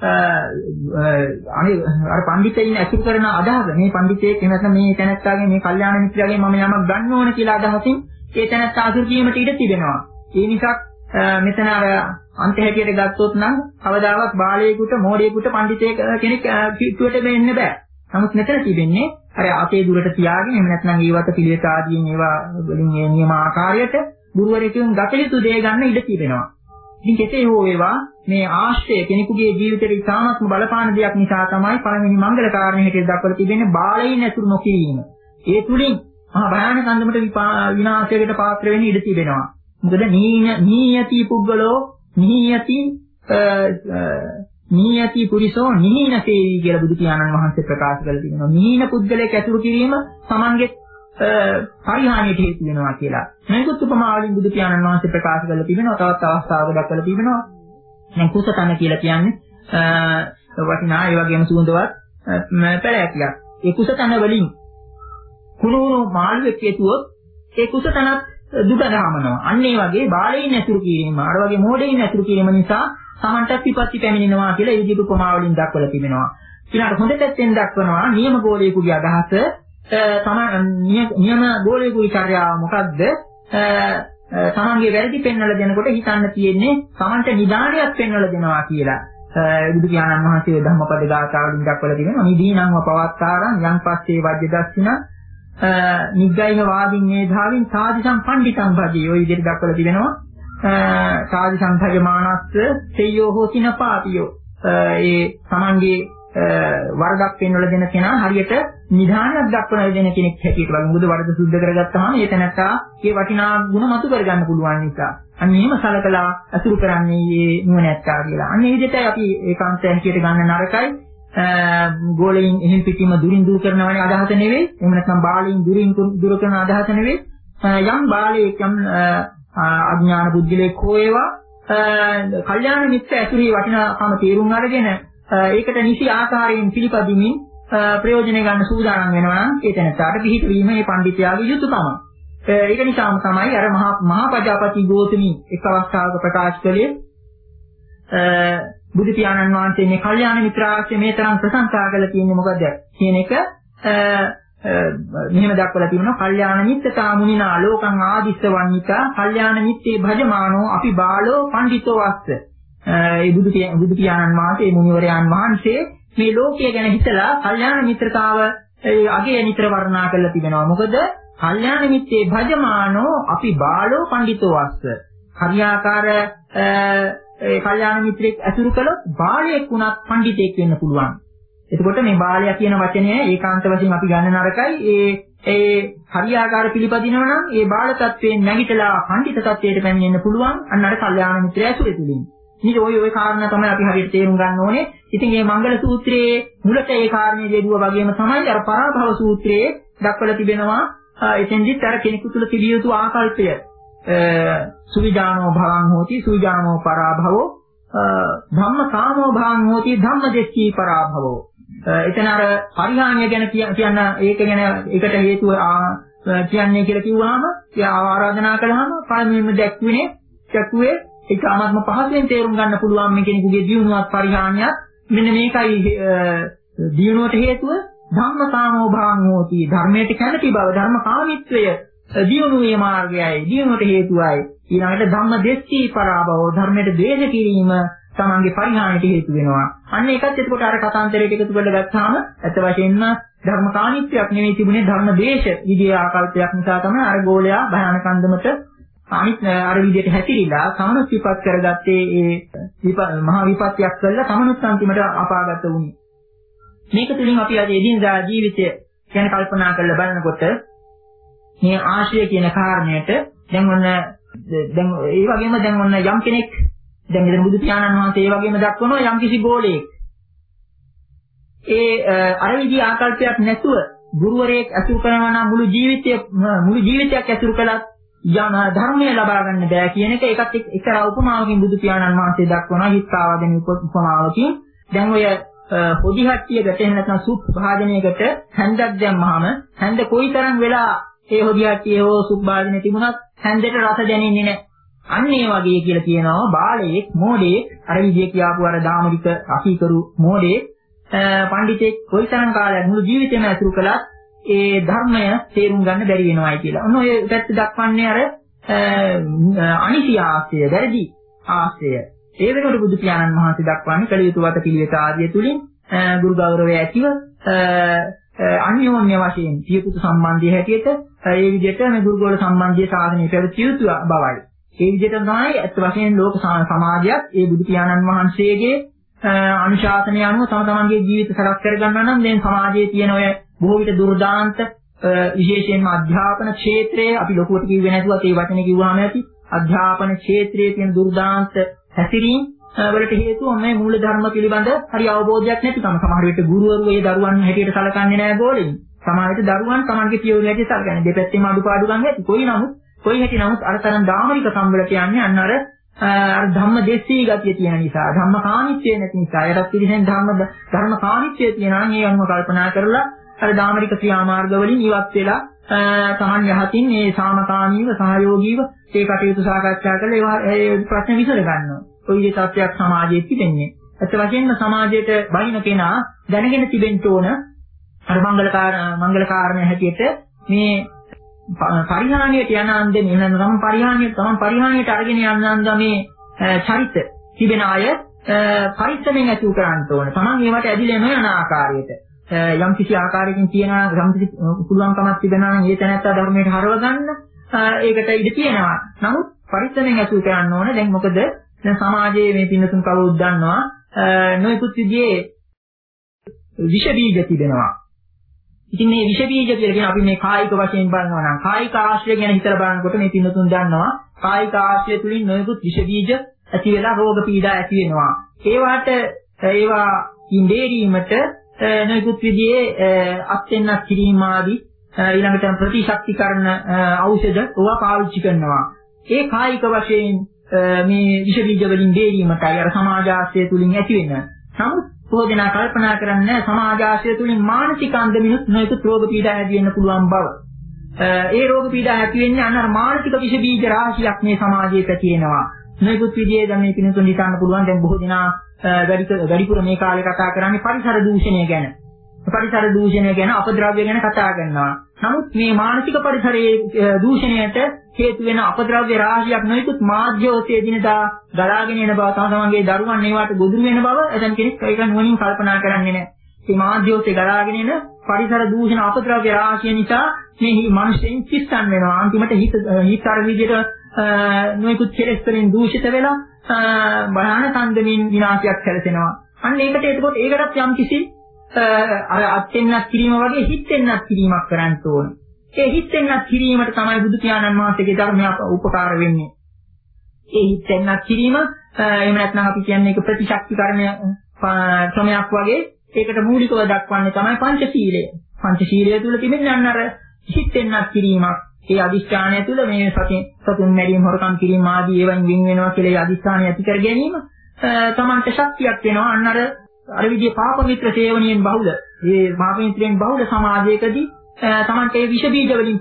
අනේ අර පඬිතයින් ඇසුරු කරන අදහස මේ පඬිතෙක් එහෙම නැත්නම් මේ තැනැත්තාගේ මේ කල්යාණ මිත්‍රයාගේ මම යමක් ගන්න ඕන කියලා අදහසින් ඒ තැනැත්තා අසුරු කීමට ඉඩ තිබෙනවා. ඒ නිසා මෙතන අර අන්ත හැටියට ගත්තොත් නම් කවදාවත් බාලයෙකුට මෝඩයෙකුට පඬිතෙක් කෙනෙක් කිට්ටුවට වෙන්න බෑ. නමුත් මෙතන තිබෙන්නේ අර අපේ දුරට තියාගෙන එහෙම නැත්නම් ඊවට පිළිවෙත ආදීන් ඒවා වලින් මේ නියම ආකාරයට ගුරුවරයෙකුන් ගතලිතු දේ ගන්න ඉඩ තිබෙනවා. ඉතින් කෙසේ හෝ වේවා මේ ආශ්‍රය කෙනෙකුගේ ජීවිතේ ඉතාමත්ම බලපාන දෙයක් නිසා තමයි පළවෙනි මංගල කාරණේ හැටියට දක්වලා තිබෙන්නේ බාලයින් ඇසුරු නොකිරීම. ඒ තුලින් මහා භයානක අන්දමට විනාශයකට පාත්‍ර වෙන්න ඉඩ තිබෙනවා. මොකද නීයති පුද්ගලෝ නීයති නීයති පුරිසෝ නීනසේවි කියලා බුදු පියාණන් වහන්සේ ප්‍රකාශ කරලා තිබෙනවා. නීන පුද්ගලයෙක් ඇසුරු කිරීම තමන්ගේ පරිහානියට හේතු වෙනවා කියලා. මේකත් උපමාවලින් බුදු පියාණන් වහන්සේ ප්‍රකාශ කරලා තිබෙනවා. තවත් අවස්ථාවක දක්වලා තිබෙනවා. දැන් කුසතන කියලා කියන්නේ වටිනා ඒ වගේම සුවඳවත් පැලයක්. ඒ කුසතන වලින් කුණුණු මාළුවෙක් ඇතුවොත් ඒ කුසතනත් දුක ගහමනවා. අන්න ඒ වගේ බාලයින් ඇසුරු කිරීම, අර වගේ මෝඩයින් ඇසුරු කිරීම නිසා සමන්ට විපත්ති පැමිණෙනවා කියලා ඒ විදිහට උපමාවලින් දක්වලා තිබෙනවා. ඊළඟට හොඳ පැත්තෙන් දක්වනවා නියම ගෝලයේකුගේ අදහස. නියම ගෝලයේකුගේ චර්යාව මොකද්ද? තමන්ගේ වැරදි පෙන්වලා දෙනකොට හිතන්න තියෙන්නේ තමන්ට නිදානියක් පෙන්වලා දෙනවා කියලා. බුදු පියාණන් වහන්සේ ධම්මපද ගාථාවලින් දක්වලා තිබෙනවා. නිදීනංව පවත්තාරං යං පස්සේ වජ්‍ය දස්සින නිග්ගයිහ වාදින් මේධාවින් සාදිසං පණ්ඩිතං භජේ. ඔය විදිහට දක්වලා තිබෙනවා. සාදිසං භජමානස්ස තේයෝ හෝතින පාපියෝ. ඒ තමන්ගේ වරදක් පෙන්වලා දෙන කෙනා හරියට නිධානයක් දක්වන දෙන කෙනෙක් හැටියට වගේ. මොකද වරද සුද්ධ කරගත්තාම ඒ තැනත්තා ඒ වටිනා ගුණ මතු කරගන්න පුළුවන් නිසා. අන්න එහෙම සලකලා අසුරු කරන්නේ මේ නුවණැත්තා කියලා. අන්න ඒ විදිහටයි අපි ඒකාන්ත හැටියට ගන්න නරකයි. ගෝලයෙන් එහෙන් පිටින්ම දුරින් දුර කරනවනේ අදහස නෙවෙයි. එහෙම නැත්නම් බාලයෙන් දුරින් දුර කරන අදහස නෙවෙයි. යම් බාලයෙක් යම් අඥාන බුද්ධිලෙක් හෝ ඒවා කල්යාණ මිත්‍ර ඇසුරේ වටිනාකම තේරුම් අරගෙන ඒකට නිසි ආකාරයෙන් පිළිපදිමින් ප්‍රයෝජන ගන්න සූදානම් වෙනවා නම් ඒ තැනට පිහිට වීම මේ පඬිතුයාගේ යුතුයකම. ඒක නිසාම තමයි අර මහා මහා ප්‍රජාපති ගෝතමී එක් අවස්ථාවක ප්‍රකාශ කළේ බුදු පියාණන් වහන්සේ මේ කල්යාණ මිත්‍රාශ්‍රය මේ තරම් ප්‍රශංසා කළ තියෙන්නේ මොකද කියන එක මෙහෙම දක්වලා තියෙනවා. කල්යාණ මිත්‍රතා මුනිනා ලෝකං ආදිස්ස වන්නිතා කල්යාණ මිත්තේ භජමානෝ අපි බාලෝ පඬිතෝ වස්ස. ඒ බුදු බුදු පියාණන් වහන්සේ මුනිවරයන් වහන්සේ මේ ලෝකය ගැන හිතලා කල්යාණ මිත්‍රතාව අගේ නිතර වර්ණනා කරලා තිබෙනවා. මොකද කල්යාණ මිත්තේ භජමානෝ අපි බාලෝ පඬිතෝ වස්ස. හරියාකාර ඒ කල්යාණ මිත්‍රෙක් ඇසුරු කළොත් බාලයෙක් වුණත් පඬිතෙක් වෙන්න පුළුවන්. එතකොට මේ බාලයා කියන වචනය ඒකාන්ත වශයෙන් අපි ගන්න නරකයි. ඒ ඒ හරියාකාර පිළිපදිනවා නම් ඒ බාල තත්වයෙන් නැගිටලා පඬිත තත්වයට පැමිණෙන්න පුළුවන්. අන්න අර කල්යාණ මිත්‍රය ඇසුරේ තුලින්. ඉතින් ඔය ඔය කාරණා තමයි අපි හරියට තේරුම් ගන්න ඕනේ. ඉතින් මේ මංගල සූත්‍රයේ මුලට ඒ කාරණේ දෙදුවා වගේම තමයි අර පරාභව සූත්‍රයේ දක්වලා තිබෙනවා. එතෙන්දිත් අර කෙනෙකු තුළ තිබිය යුතු ආකල්පය සුවිජානෝ භවං හෝති සුවිජානෝ පරාභවෝ ධම්මකාමෝ භවං හෝති ධම්මදෙස්සී පරාභවෝ. එතන අර පරිහානිය ගැන කියන ඒක ගැන ඒකට හේතුව කියන්නේ කියලා කිව්වහම එයා ආරාධනා කළාම පළමුවෙන්ම දැක්ුවේ දැක්ුවේ ඒක අමාත්ම පහසෙන් තේරුම් ගන්න පුළුවන් මේ කෙනෙකුගේ දියුණුවත් පරිහානියත් මෙන්න මේකයි දියුණුවට හේතුව ධම්මකාමෝ භවං හෝති ධර්මයට කැමැති බව ධර්මකාමීත්වය දියුණුවේ මාර්ගයයි දියුණුවට හේතුවයි. ඊළඟට ධම්මදෙස්සී පරාභවෝ ධර්මයට ද්වේෂ කිරීම තමන්ගේ පරිහානියට හේතු වෙනවා. අන්න ඒකත් එතකොට අර කතාන්තරයට එකතු කරලා ගත්තාම ඇත්ත වශයෙන්ම ධර්මකාමීත්වයක් නෙවෙයි තිබුණේ ධර්ම දේශ විදියේ ආකල්පයක් නිසා තමයි අර ගෝලයා භයානක අන්දමට අනිත් අර විදිහට හැතිරිලා සමනුත් විපත් කරගත්තේ ඒ මහා විපත්යක් කළා සමනුත් අන්තිමට අපාගත වුණේ. මේක තුලින් අපි අද එදිනදා ජීවිතය ගැන කල්පනා කරලා බලනකොට මේ ආශ්‍රය කියන කාරණයට දැන් ඔන්න දැන් ඒ වගේම දැන් ඔන්න යම් කෙනෙක් දැන් මෙතන බුදු පියාණන් වහන්සේ ඒ වගේම දක්වනවා යම් කිසි ගෝලයක් ඒ අර විදි ආකල්පයක් නැතුව ගුරුවරයෙක් අසුර කරනවා නම් මුළු ජීවිතය මුළු ජීවිතයක් අසුර කළත් යන ධර්මය ලබා ගන්න බෑ කියන එක ඒකත් එක්තරා උපමාවකින් බුදු පියාණන් වහන්සේ දක්වනවා හිත්තාවගෙන උපමාවකින්. දැන් ඔය පොඩි හට්ටියකට එහෙම නැත්නම් සුප් භාජනයකට හැන්දක් දැම්මහම හැන්ද කොයිතරම් වෙලා ඒ හොඩි හට්ටියේ හෝ සුප් භාජනයේ තිබුණත් හැන්දට රස දැනෙන්නේ නැහැ. අන්න ඒ වගේ කියලා කියනවා බාලයෙක් මෝඩයෙක් අර විදිය කියාපු අර දාමරික අකීකරු මෝඩයෙක් පඬිතෙක් කොයිතරම් කාලයක් මුළු ජීවිතේම ඇසුරු කළත් ඒ ධර්මය තේරුම් ගන්න බැරි වෙනවායි කියලා. ඔන්න ඔය පැත්ත දක්වන්නේ අර අනිත්‍ය ආශ්‍රය, වැරදි ආශ්‍රය. ඒ වෙනකොට බුදු පියාණන් වහන්සේ දක්වන්නේ කළ යුතු වත පිළිවෙත ආදිය තුලින් ගුරු ගෞරවය ඇතිව අන්‍යෝන්‍ය වශයෙන් පියපුතු සම්බන්ධය හැටියට ඒ විදිහට මේ ගුරුගෝල සම්බන්ධය සාධනය පැවතිය යුතු බවයි. ඒ විදිහට තමයි අත් වශයෙන් ලෝක සමාජයත් ඒ බුදු පියාණන් වහන්සේගේ අනුශාසනය අනුව තම තමන්ගේ ජීවිත සකස් කර ගන්නවා නම් දැන් සමාජයේ තියෙන ඔය බොහෝ විට දුර්දාන්ත විශේෂයෙන්ම අධ්‍යාපන ක්ෂේත්‍රයේ අපි ලොකුවට කිව්වේ නැතුවත් ඒ වචනේ කිව්වම ඇති අධ්‍යාපන ක්ෂේත්‍රයේ තියෙන දුර්දාන්ත හැසිරීම් වලට හේතුව මේ මූල ධර්ම පිළිබඳ හරි අවබෝධයක් නැතිකම. සමහර විට ගුරුවරු ඒ දරුවන් හැටියට සලකන්නේ නැහැ ගෝලෙන්. සමහර විට දරුවන් තමන්ගේ පියවරු හැටියට සලකන්නේ. දෙපැත්තෙම අඩුපාඩු ගන්න ඇති. කොයි නමුත් කොයි හැටි නමුත් අර තරම් දාමරික සම්බල කියන්නේ අන්න අර අර ධම්ම දෙස්සී ගතිය තියෙන නිසා, ධම්ම කාමීත්වය නැති නිසා, යටත් පිළිසෙන් ධර්ම ධර්ම කාමීත්වය තියෙනවා නම් ඒ අනුව කල්පනා කරලා අර දාමරික ක්‍රියාමාර්ග වලින් ඉවත් වෙලා තමන් යහතින් මේ සාමකාමීව සහයෝගීව ඒ කටයුතු සාකච්ඡා කරලා ඒ ප්‍රශ්න විසඳ ගන්නවා. ඔය විදිහට තත්ත්වයක් සමාජයේ තිබෙන්නේ. අත් වශයෙන්ම සමාජයට බහින කෙනා දැනගෙන තිබෙන්න ඕන අර මංගල කාරණා මංගල කාරණා හැටියට මේ පරිහානියට යන අන්දම එහෙනම් තමයි පරිහානිය තමයි පරිහානියට අරගෙන යන අන්ද මේ චරිත තිබෙන අය පරිස්සමෙන් ඇතුල් කරන්න ඕන. තමන් ඒවට ඇදිලා නොයන ආකාරයට යම් කිසි ආකාරයකින් කියනවා යම් කිසි පුළුවන්කමක් තිබෙනවා නම් ඒ තැනත්තා ධර්මයට හරව ගන්න ඒකට ඉඩ තියෙනවා. නමුත් පරිස්සමෙන් ඇතුල් කරන්න ඕන. දැන් මොකද දැන් සමාජයේ මේ පින්නතුන් කවුරුත් දන්නවා නොයෙකුත් විදිහේ විෂ බීජ තිබෙනවා. ඉතින් මේ විෂ බීජ කියලා කියන අපි මේ කායික වශයෙන් බලනවා නම් කායික ආශ්‍රය ගැන හිතලා බලනකොට මේ පින්නතුන් දන්නවා කායික ආශ්‍රය තුලින් නොයෙකුත් විෂ බීජ ඇති වෙලා රෝග පීඩා ඇති වෙනවා. ඒවට ඒවා ඉන්දේරීමට නොයෙකුත් විදිහේ අත්ෙන්නක් කිරීම ආදී ඊළඟට ප්‍රතිශක්තිකරණ ඖෂධ ඒවා පාවිච්චි කරනවා. ඒ කායික වශයෙන් මේ විෂ බීජ වලින් බේරීමටයි අර සමාජ ආශ්‍රය තුලින් ඇති වෙන. නමුත් බොහෝ දෙනා කල්පනා කරන්නේ සමාජ ආශ්‍රය තුලින් මානසික අන්දමිනුත් නොයෙකුත් රෝග පීඩා ඇති වෙන්න පුළුවන් බව. ඒ රෝග පීඩා ඇති වෙන්නේ අන්න මානසික විෂ බීජ රාශියක් මේ සමාජයේ පැතිරෙනවා. නොයෙකුත් විදිහේ දැන් මේ පිණුතුන් හිතන්න පුළුවන් දැන් බොහෝ දෙනා වැඩිපුර මේ කාලේ කතා කරන්නේ පරිසර දූෂණය ගැන. පරිසර දූෂණය ගැන අපද්‍රව්‍ය ගැන කතා කරනවා. නමුත් මේ මානසික පරිසරයේ දූෂණයට හේතු වෙන අපද්‍රව්‍ය රාශියක් නොයෙකුත් මාධ්‍ය ඔස්සේ දිනදා ගලාගෙන එන බව තම තමන්ගේ දරුවන් ඒවට ගොදුරු වෙන බව එතන කෙනෙක් ඒක නුවණින් කල්පනා කරන්නේ නැහැ. මේ මාධ්‍ය ඔස්සේ ගලාගෙන එන පරිසර දූෂණ අපද්‍රව්‍ය රාශිය නිසා මේ මිනිස්සුන් සිස්සන් වෙනවා. අන්තිමට හිත හිතතර විදිහට නොයෙකුත් කෙලෙස් වලින් දූෂිත වෙලා බාහන තන්දමින් විනාශයක් සැලසෙනවා. අන්න ඒකට එතකොට ඒකටත් යම් කිසි අර අත්ෙන්නක් කිරීම වගේ හිතෙන්නක් කිරීමක් කරන්න ඕන. ඒ හිතෙන්නක් කිරීමට තමයි බුදු පියාණන් වහන්සේගේ ධර්මය උපකාර වෙන්නේ. ඒ හිතෙන්නක් කිරීම එහෙම නැත්නම් අපි කියන්නේ ඒක ප්‍රතිශක්තිකරණ ක්‍රමයක් වගේ ඒකට මූලිකව දක්වන්නේ තමයි පංචශීලය. පංචශීලය තුල තිබෙන්නේ අන්න අර හිතෙන්නක් කිරීමක්. ඒ අදිෂ්ඨානය තුළ මේ සතින් සතුන් මැරීම හොරකම් කිරීම ආදී ඒවායින් වෙන වෙනවා කියලා ඒ අදිෂ්ඨානය ඇති කර ගැනීම තමන්ට ශක්තියක් වෙනවා. අන්න අර අර විදිහේ පාප මිත්‍ර සේවනයෙන් බහුල ඒ පාප මිත්‍රයන් බහුල සමාජයකදී තමන්ට ඒ විෂ බීජ වලින්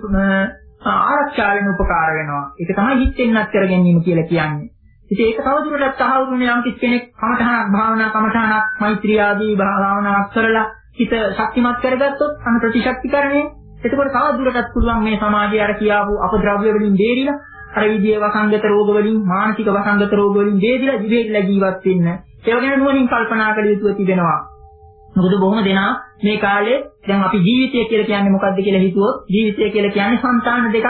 ආරක්ෂා වෙන උපකාර වෙනවා. ඒක තමයි හිතෙන්නක් කර ගැනීම කියලා කියන්නේ. ඉතින් ඒක තවදුරටත් තහවුරුනේ යම් කිසි කෙනෙක් කමඨහනක් භාවනා කමඨහනක් මෛත්‍රී ආදී භාවනාවක් කරලා හිත ශක්තිමත් කරගත්තොත් අන ප්‍රතිශක්තිකරණය එතකොට තවදුරටත් පුළුවන් මේ සමාජයේ අර කියාපු අපද්‍රව්‍ය වලින් බේරිලා අර විදියේ වසංගත රෝග වලින් මානසික වසංගත රෝග වලින් බේරිලා ජීවිතලා ජීවත් වෙන්න. ඒ වගේම නුවණින් කල්පනා කළ යුතුව තිබෙනවා. මොකද බොහොම දෙනා මේ කාලේ දැන් අපි ජීවිතය කියලා කියන්නේ මොකක්ද කියලා හිතුවොත් ජීවිතය කියලා කියන්නේ సంతාන දෙකක්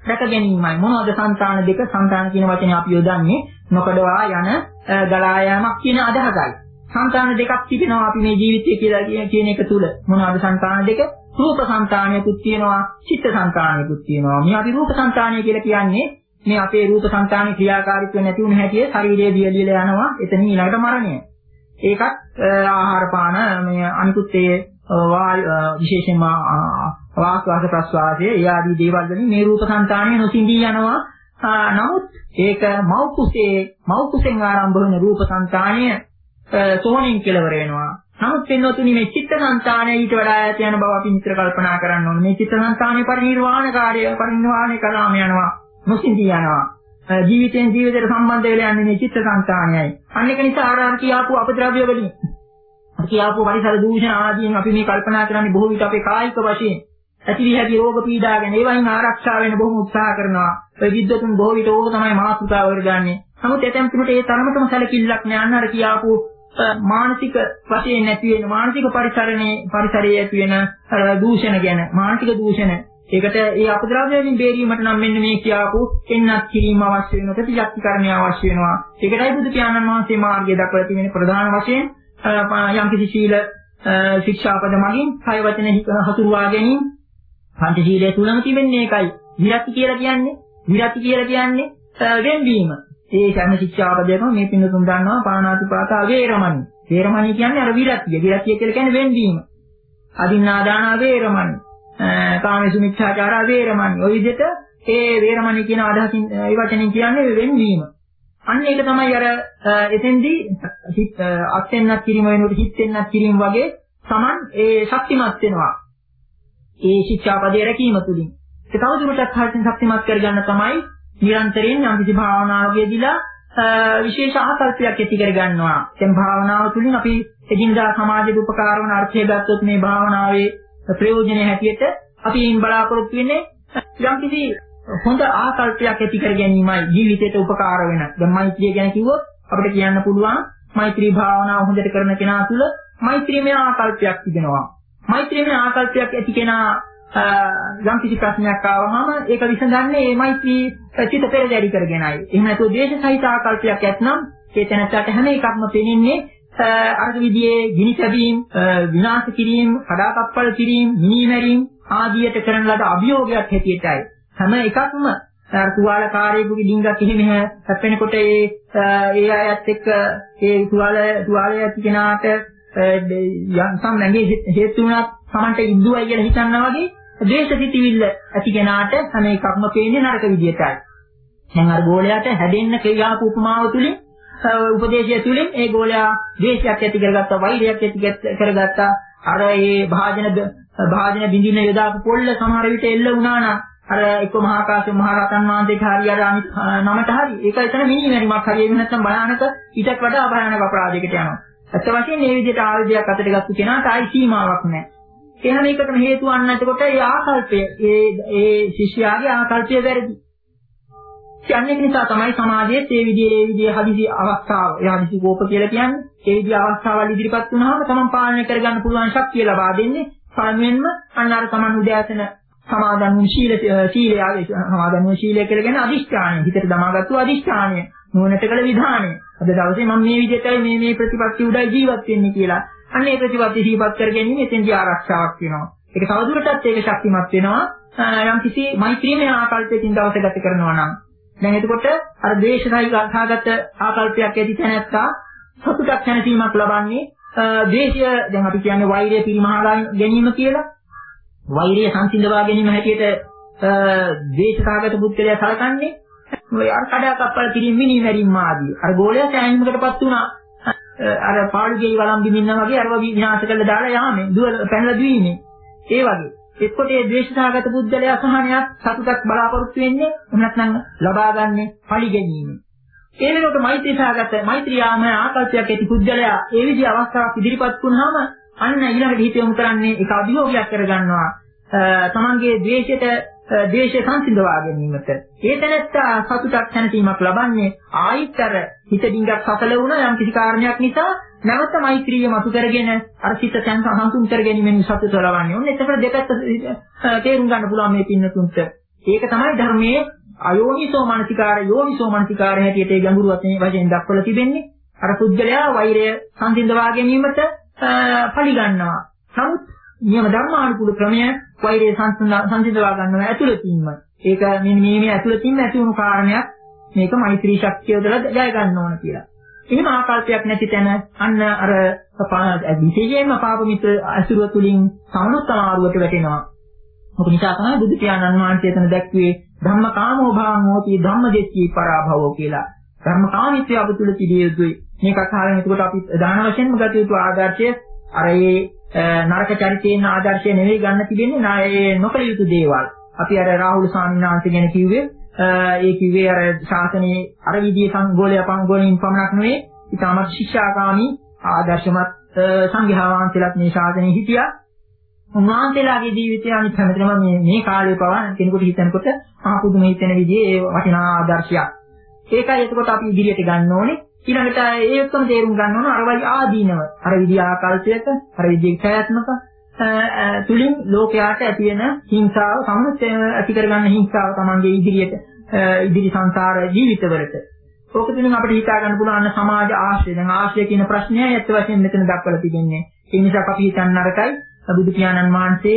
රැක ගැනීමයි. මොනවද සංතාන දෙක? සංතාන කියන වචනේ අපි යොදන්නේ නොකඩවා යන ගලා යාමක් කියන අදහසයි. සංතාන දෙකක් තිබෙනවා අපි මේ ජීවිතය කියලා කියන එක තුල. මොනවද සංතාන දෙක? රූප සංතානයකුත් තියෙනවා, චිත්ත සංතානයකුත් තියෙනවා. මේ අපි රූප සංතානය කියලා කියන්නේ මේ අපේ රූප සංතානයේ ක්‍රියාකාරීත්වය නැති වුණ හැටි ශරීරයේ දියලියලා යනවා. එතන ඊළඟට මරණය. ඒකත් ආහාර පාන මේ අනිකුත් ඒ විශේෂයෙන්ම වාස්වාස ප්‍රස්වාසයේ ඒ ආදී දේවල් වලින් මේ රූප සංතානය නොසිඳී යනවා. නමුත් ඒක මෞකුසේ මෞකුසෙන් ආරම්භ වෙන රූප සංතානය සෝණින් කෙලවර වෙනවා. නමුත් වෙනතුනි මේ චිත්ත සංතානය ඊට වඩා ඈත යන බව අපි නිතර කල්පනා කරන්න ඕනේ. මේ චිත්ත සංතානයේ පරිනිර්වාණකාරය පරිනිර්වාණය කළාම යනවා, නොසිඳී යනවා. ජීවිතෙන් ජීවිතයට සම්බන්ධ වෙලා යන්නේ මේ චිත්ත සංතානයයි. අන්න ඒක නිසා ආර ආර කියාපු අපද්‍රව්‍ය වලින් කියාපු පරිසර දූෂණ ආදීන් අපි මේ කල්පනා කරන්නේ බොහෝ විට අපේ කායික වශයෙන් ඇතිවි හැකි රෝග පීඩා ගැන ඒවයින් ආරක්ෂා වෙන්න බොහොම උත්සාහ කරනවා. ඔය විද්වතුන් බොහෝ විට ඕක තමයි මාතෘකාව වරගන්නේ. නමුත් එතෙන් තුනට ඒ තරමටම සැලකිල්ලක් නෑ. අන්න අර කියාපු මානසික වශයෙන් නැති වෙන මානසික පරිසරණේ පරිසරයේ ඇති වෙන දූෂණ ගැන මානසික දූෂණ ඒකට ඒ අපද්‍රව්‍ය වලින් බේරීමට නම් මෙන්න මේ කියාපු එන්නත් කිරීම අවශ්‍ය වෙනවා, ප්‍රතිශක්තිකරණය අවශ්‍ය වෙනවා. ඒකටයි බුදු පියාණන් වහන්සේ මාර්ගය දක්වලා තියෙන ප්‍රධාන වශයෙන් යම්කිසි සීල ශික්ෂාපද මගින් කය වචන හසුරුවා ගැනීම පංචශීලයේ තුලම තිබෙන්නේ ඒකයි. විරති කියලා කියන්නේ විරති කියලා කියන්නේ වෙන්වීම. ඒ සෑම ශික්ෂාපදයකම මේ පින්නතුන් දන්නවා පාණාතිපාතා වේරමණී. වේරමණී කියන්නේ අර විරතිය. විරතිය කියලා කියන්නේ වෙන්වීම. අදින්නාදාන වේරමණී. කාමසු මිච්ඡාචාර වේරමණී. ඔය විදිහට ඒ වේරමණී කියන අදහසින් ඒ වචනෙන් කියන්නේ වෙන්වීම. අන්න ඒක තමයි අර එතෙන්දී අත්ෙන්නක් කිරීම වෙනකොට හිතෙන්නක් කිරීම වගේ Taman ඒ ශක්තිමත් වෙනවා. ඒ ශික්ෂාපදයේ රැකීම තුලින්. ඒක තවදුරටත් හරියට ශක්තිමත් කරගන්න තමයි නිරන්තරයෙන් යම්කිසි භාවනාවකදීලා විශේෂ ආකල්පයක් ඇති කරගන්නවා. දැන් භාවනාව තුළින් අපි එදිනදා සමාජයට උපකාර වන අර්ථය ගත්තොත් මේ භාවනාවේ ප්‍රයෝජන හැටියට අපි ඉන් බලාපොරොත්තු වෙන්නේ යම්කිසි හොඳ ආකල්පයක් ඇති කර ගැනීමයි ජීවිතයට උපකාර වෙන. දැන් මෛත්‍රිය ගැන කිව්වොත් අපිට කියන්න පුළුවන් මෛත්‍රී භාවනාව හොඳට කරන කෙනා තුළ මෛත්‍රීමය ආකල්පයක් තිබෙනවා. මෛත්‍රීමය ආකල්පයක් ඇති කෙනා යම්කිසි ප්‍රශ්නයක් ආවහම ඒක විසඳන්නේ මේ මෛත්‍රී චිත්ත පෙරදැරි කරගෙනයි. එහෙම නැත්නම් ද්වේෂ සහිත ආකල්පයක් ඇතනම් ඒ තැනට හැම එකක්ම පෙනෙන්නේ අර විදිහේ ගිනි කැවීම, විනාශ කිරීම, කඩාකප්පල් කිරීම, මිනිමැරීම ආදියට කරන ලද අභියෝගයක් හැටියටයි. හැම එකක්ම අර තුවාලකාරයෙකුගේ ඩිංගක් එහෙම හැපෙනකොට ඒ ඒ අයත් එක්ක ඒ තුවාල තුවාලය ඇති කෙනාට යම්සම් නැගේ හේතු වුණත් Samante ඉද්දුවයි කියලා හිතනවා වගේ ද්වේෂසිතවිල්ල ඇති කෙනාට හැම එකක්ම පේන්නේ නරක විදියටයි. දැන් අර ගෝලයාට හැදෙන්න ක්‍රියාපු උපමාව තුලින් උපදේශය තුලින් ඒ ගෝලයා ද්වේෂයක් ඇති කරගත්තා, වෛරයක් ඇති කරගත්තා. අර ඒ භාජන භාජන බින්දින යදාපු පොල්ල සමහර විට එල්ල වුණා නම් අර එක්ක මහා කාශ්‍යප මහ රහතන් වහන්සේට හරි අර අනිත් නමට හරි ඒක එතන මිනිමැරීමක් හරි එහෙම නැත්නම් භයානක ඊටත් වඩා භයානක අපරාධයකට යනවා. ඇත්ත වශයෙන්ම මේ විදිහට ආයුධයක් අතට ගත්ත කෙනාට ආයි සීමාවක් නැහැ. එහෙනම් ඒකටම හේතු වන්න එතකොට ඒ ආකල්පය ඒ ඒ ශිෂ්‍යයාගේ ආකල්පය වැරදි. කියන්නේ නිසා තමයි සමාජයේ මේ විදිහේ මේ විදිහේ හදිසි අවස්ථාව, ඒ හදිසි කෝප කියලා කියන්නේ. ඒ විදිහේ අවස්ථාවල් ඉදිරිපත් වුණාම තමන් පාලනය කරගන්න පුළුවන් ශක්තිය ලබා දෙන්නේ පළමුවෙන්ම අන්න අර තමන් උදෑසන සමාදන් වූ ශීල ශීලය සමාදන් වූ ශීලය කියලා කියන්නේ අදිෂ්ඨානය. හිතට දමාගත්තු අදිෂ්ඨානය. නුවණට කළ විධානය. අද දවසේ මම මේ විදිහටයි මේ මේ ප්‍රතිපත්ති උඩයි ජීවත් වෙන්නේ කියලා. අන්න ඒ ප්‍රතිපත්ති ජීවත් කර ගැනීම එතෙන්දී ආරක්ෂාවක් වෙනවා. ඒක තවදුරටත් ඒක ශක්තිමත් වෙනවා. යම් කිසි මෛත්‍රියමය ආකල්පයකින් දවස ගත කරනවා නම්. දැන් එතකොට අර ද්වේෂයි ගාථාගත ආකල්පයක් ඇති තැනත්තා සතුටක් දැනීමක් ලබන්නේ ද්වේෂය දැන් අපි කියන්නේ වෛරය පිරිමහා ගැනීම කියලා. වෛරය සංසිඳවා ගැනීම හැටියට ද්වේෂකාගත බුද්ධලයා සලකන්නේ ඔය අර කඩාකප්පල් කිරීම මිනිමැරීම ආදී. අර ගෝලයා සෑහීමකටපත් වුණා. අර පාළුගේ වළම් බිමින්න වගේ අරව විනාශ කළා දාලා යාමේ දුවල පැනලා දුවීමේ. ඒ වගේ. එක්කොට ඒ ද්වේෂසහගත බුද්ධලයා සහනයක් සතුටක් බලාපොරොත්තු වෙන්නේ නැත්නම් ලබා ගන්න පලි ගැනීම. ඒ වෙනකොට මෛත්‍රී සහගත මෛත්‍රියාම ආකල්පයක් ඇති බුද්ධලයා ඒ විදිහ අවස්ථාවක් ඉදිරිපත් වුණාම අන්න ඊළඟට හිත යොමු කරන්නේ ඒක අභියෝගයක් කරගන්නවා. තමන්ගේ ද්වේෂයට ද්වේෂය සංසිඳවා ගැනීමට. ඒ තැනත්තා සතුටක් දැනීමක් ලබන්නේ ආයිතර හිත ඩිංගක් සසල වුණා යම් කිසි කාරණයක් නිසා නැවත මෛත්‍රිය මතු කරගෙන අර සිත සංසුන් කර ගැනීමෙන් සතුට ලබන්නේ. ඔන්න එතකොට දෙපැත්ත තේරුම් ගන්න පුළුවන් මේ පින්නතුන්ට. ඒක තමයි ධර්මයේ අයෝනිසෝ මනසිකාර යෝනිසෝ මනසිකාර හැටියට ඒ ගැඹුරු වශයෙන් දක්වලා තිබෙන්නේ. අර පුද්ගලයා වෛරය සංසිඳවා ගැනීමට පරිගන්නවා. නමුත් නියම ධර්මානුකූල ක්‍රමය වෛරය සංසිඳවා ගන්නවා ඇතුළතින්ම. ඒක මේ මේ ඇතුළතින්ම ඇති වුණු කාරණයක්. මේක මෛත්‍රී ශක්තිය උදලා ජය ගන්න ඕන කියලා. එහෙම ආකල්පයක් නැති තැන අන්න අර විශේෂයෙන්ම පාප මිත්‍ර අසුරුව තුලින් සමනුත් සමාරුවට වැටෙනවා. මොක නිසා තමයි බුදු පියාණන් වහන්සේ එතන දැක්වේ ධම්මකාමෝ භාවං හෝති ධම්මදෙච්චී පරාභවෝ කියලා. ධර්මකාමීත්වය අප තුල තිබිය යුතුයි. මේක අහගෙන එතකොට අපි දාන වශයෙන්ම ගත යුතු ආදර්ශය අර ඒ නරක චරිතයෙන් ආදර්ශය නෙවෙයි ගන්න තිබෙන්නේ නායේ නොකළ යුතු දේවල්. අපි අර රාහුල ස්වාමීන් වහන්සේ ගැන කිව්වේ ඒ කිව්වේ අර ශාසනයේ අර විදියේ සංගෝලය පංගෝලයෙන් පමණක් නෙවෙයි ඊටමත් ශික්ෂාකාමී ආදර්ශමත් සංඝයා වහන්සේලාත් මේ ශාසනයේ හිටියා. උන්වහන්සේලාගේ ජීවිතය අනිත් හැමතැනම මේ මේ කාලේ පවා කෙනෙකුට හිතනකොට මහා පුදුම හිතෙන විදිහේ ඒ වටිනා ආදර්ශයක්. ඒකයි එතකොට අපි ඉදිරියට ගන්න ඕනේ. ඊළඟට ඒ ඔක්කොම තේරුම් ගන්න ඕන අර වගේ ආදීනව. අර විදිහ ආකල්පයක අර විදිහේ ක්‍රියාත්මක තුලින් ලෝකයාට ඇති වෙන හිංසාව සමනත් ඇති කරගන්න හිංසාව තමන්ගේ ඉදිරියට ඉදිරි සංසාර ජීවිතවලට. ඕක තුලින් අපිට හිතා ගන්න පුළුවන් සමාජ ආශ්‍රය. දැන් ආශ්‍රය කියන ප්‍රශ්නය ඇත්ත වශයෙන්ම මෙතන දක්වලා තිබෙන්නේ. ඒ නිසා අපි හිතන්න නරකයි බුදු පියාණන් වහන්සේ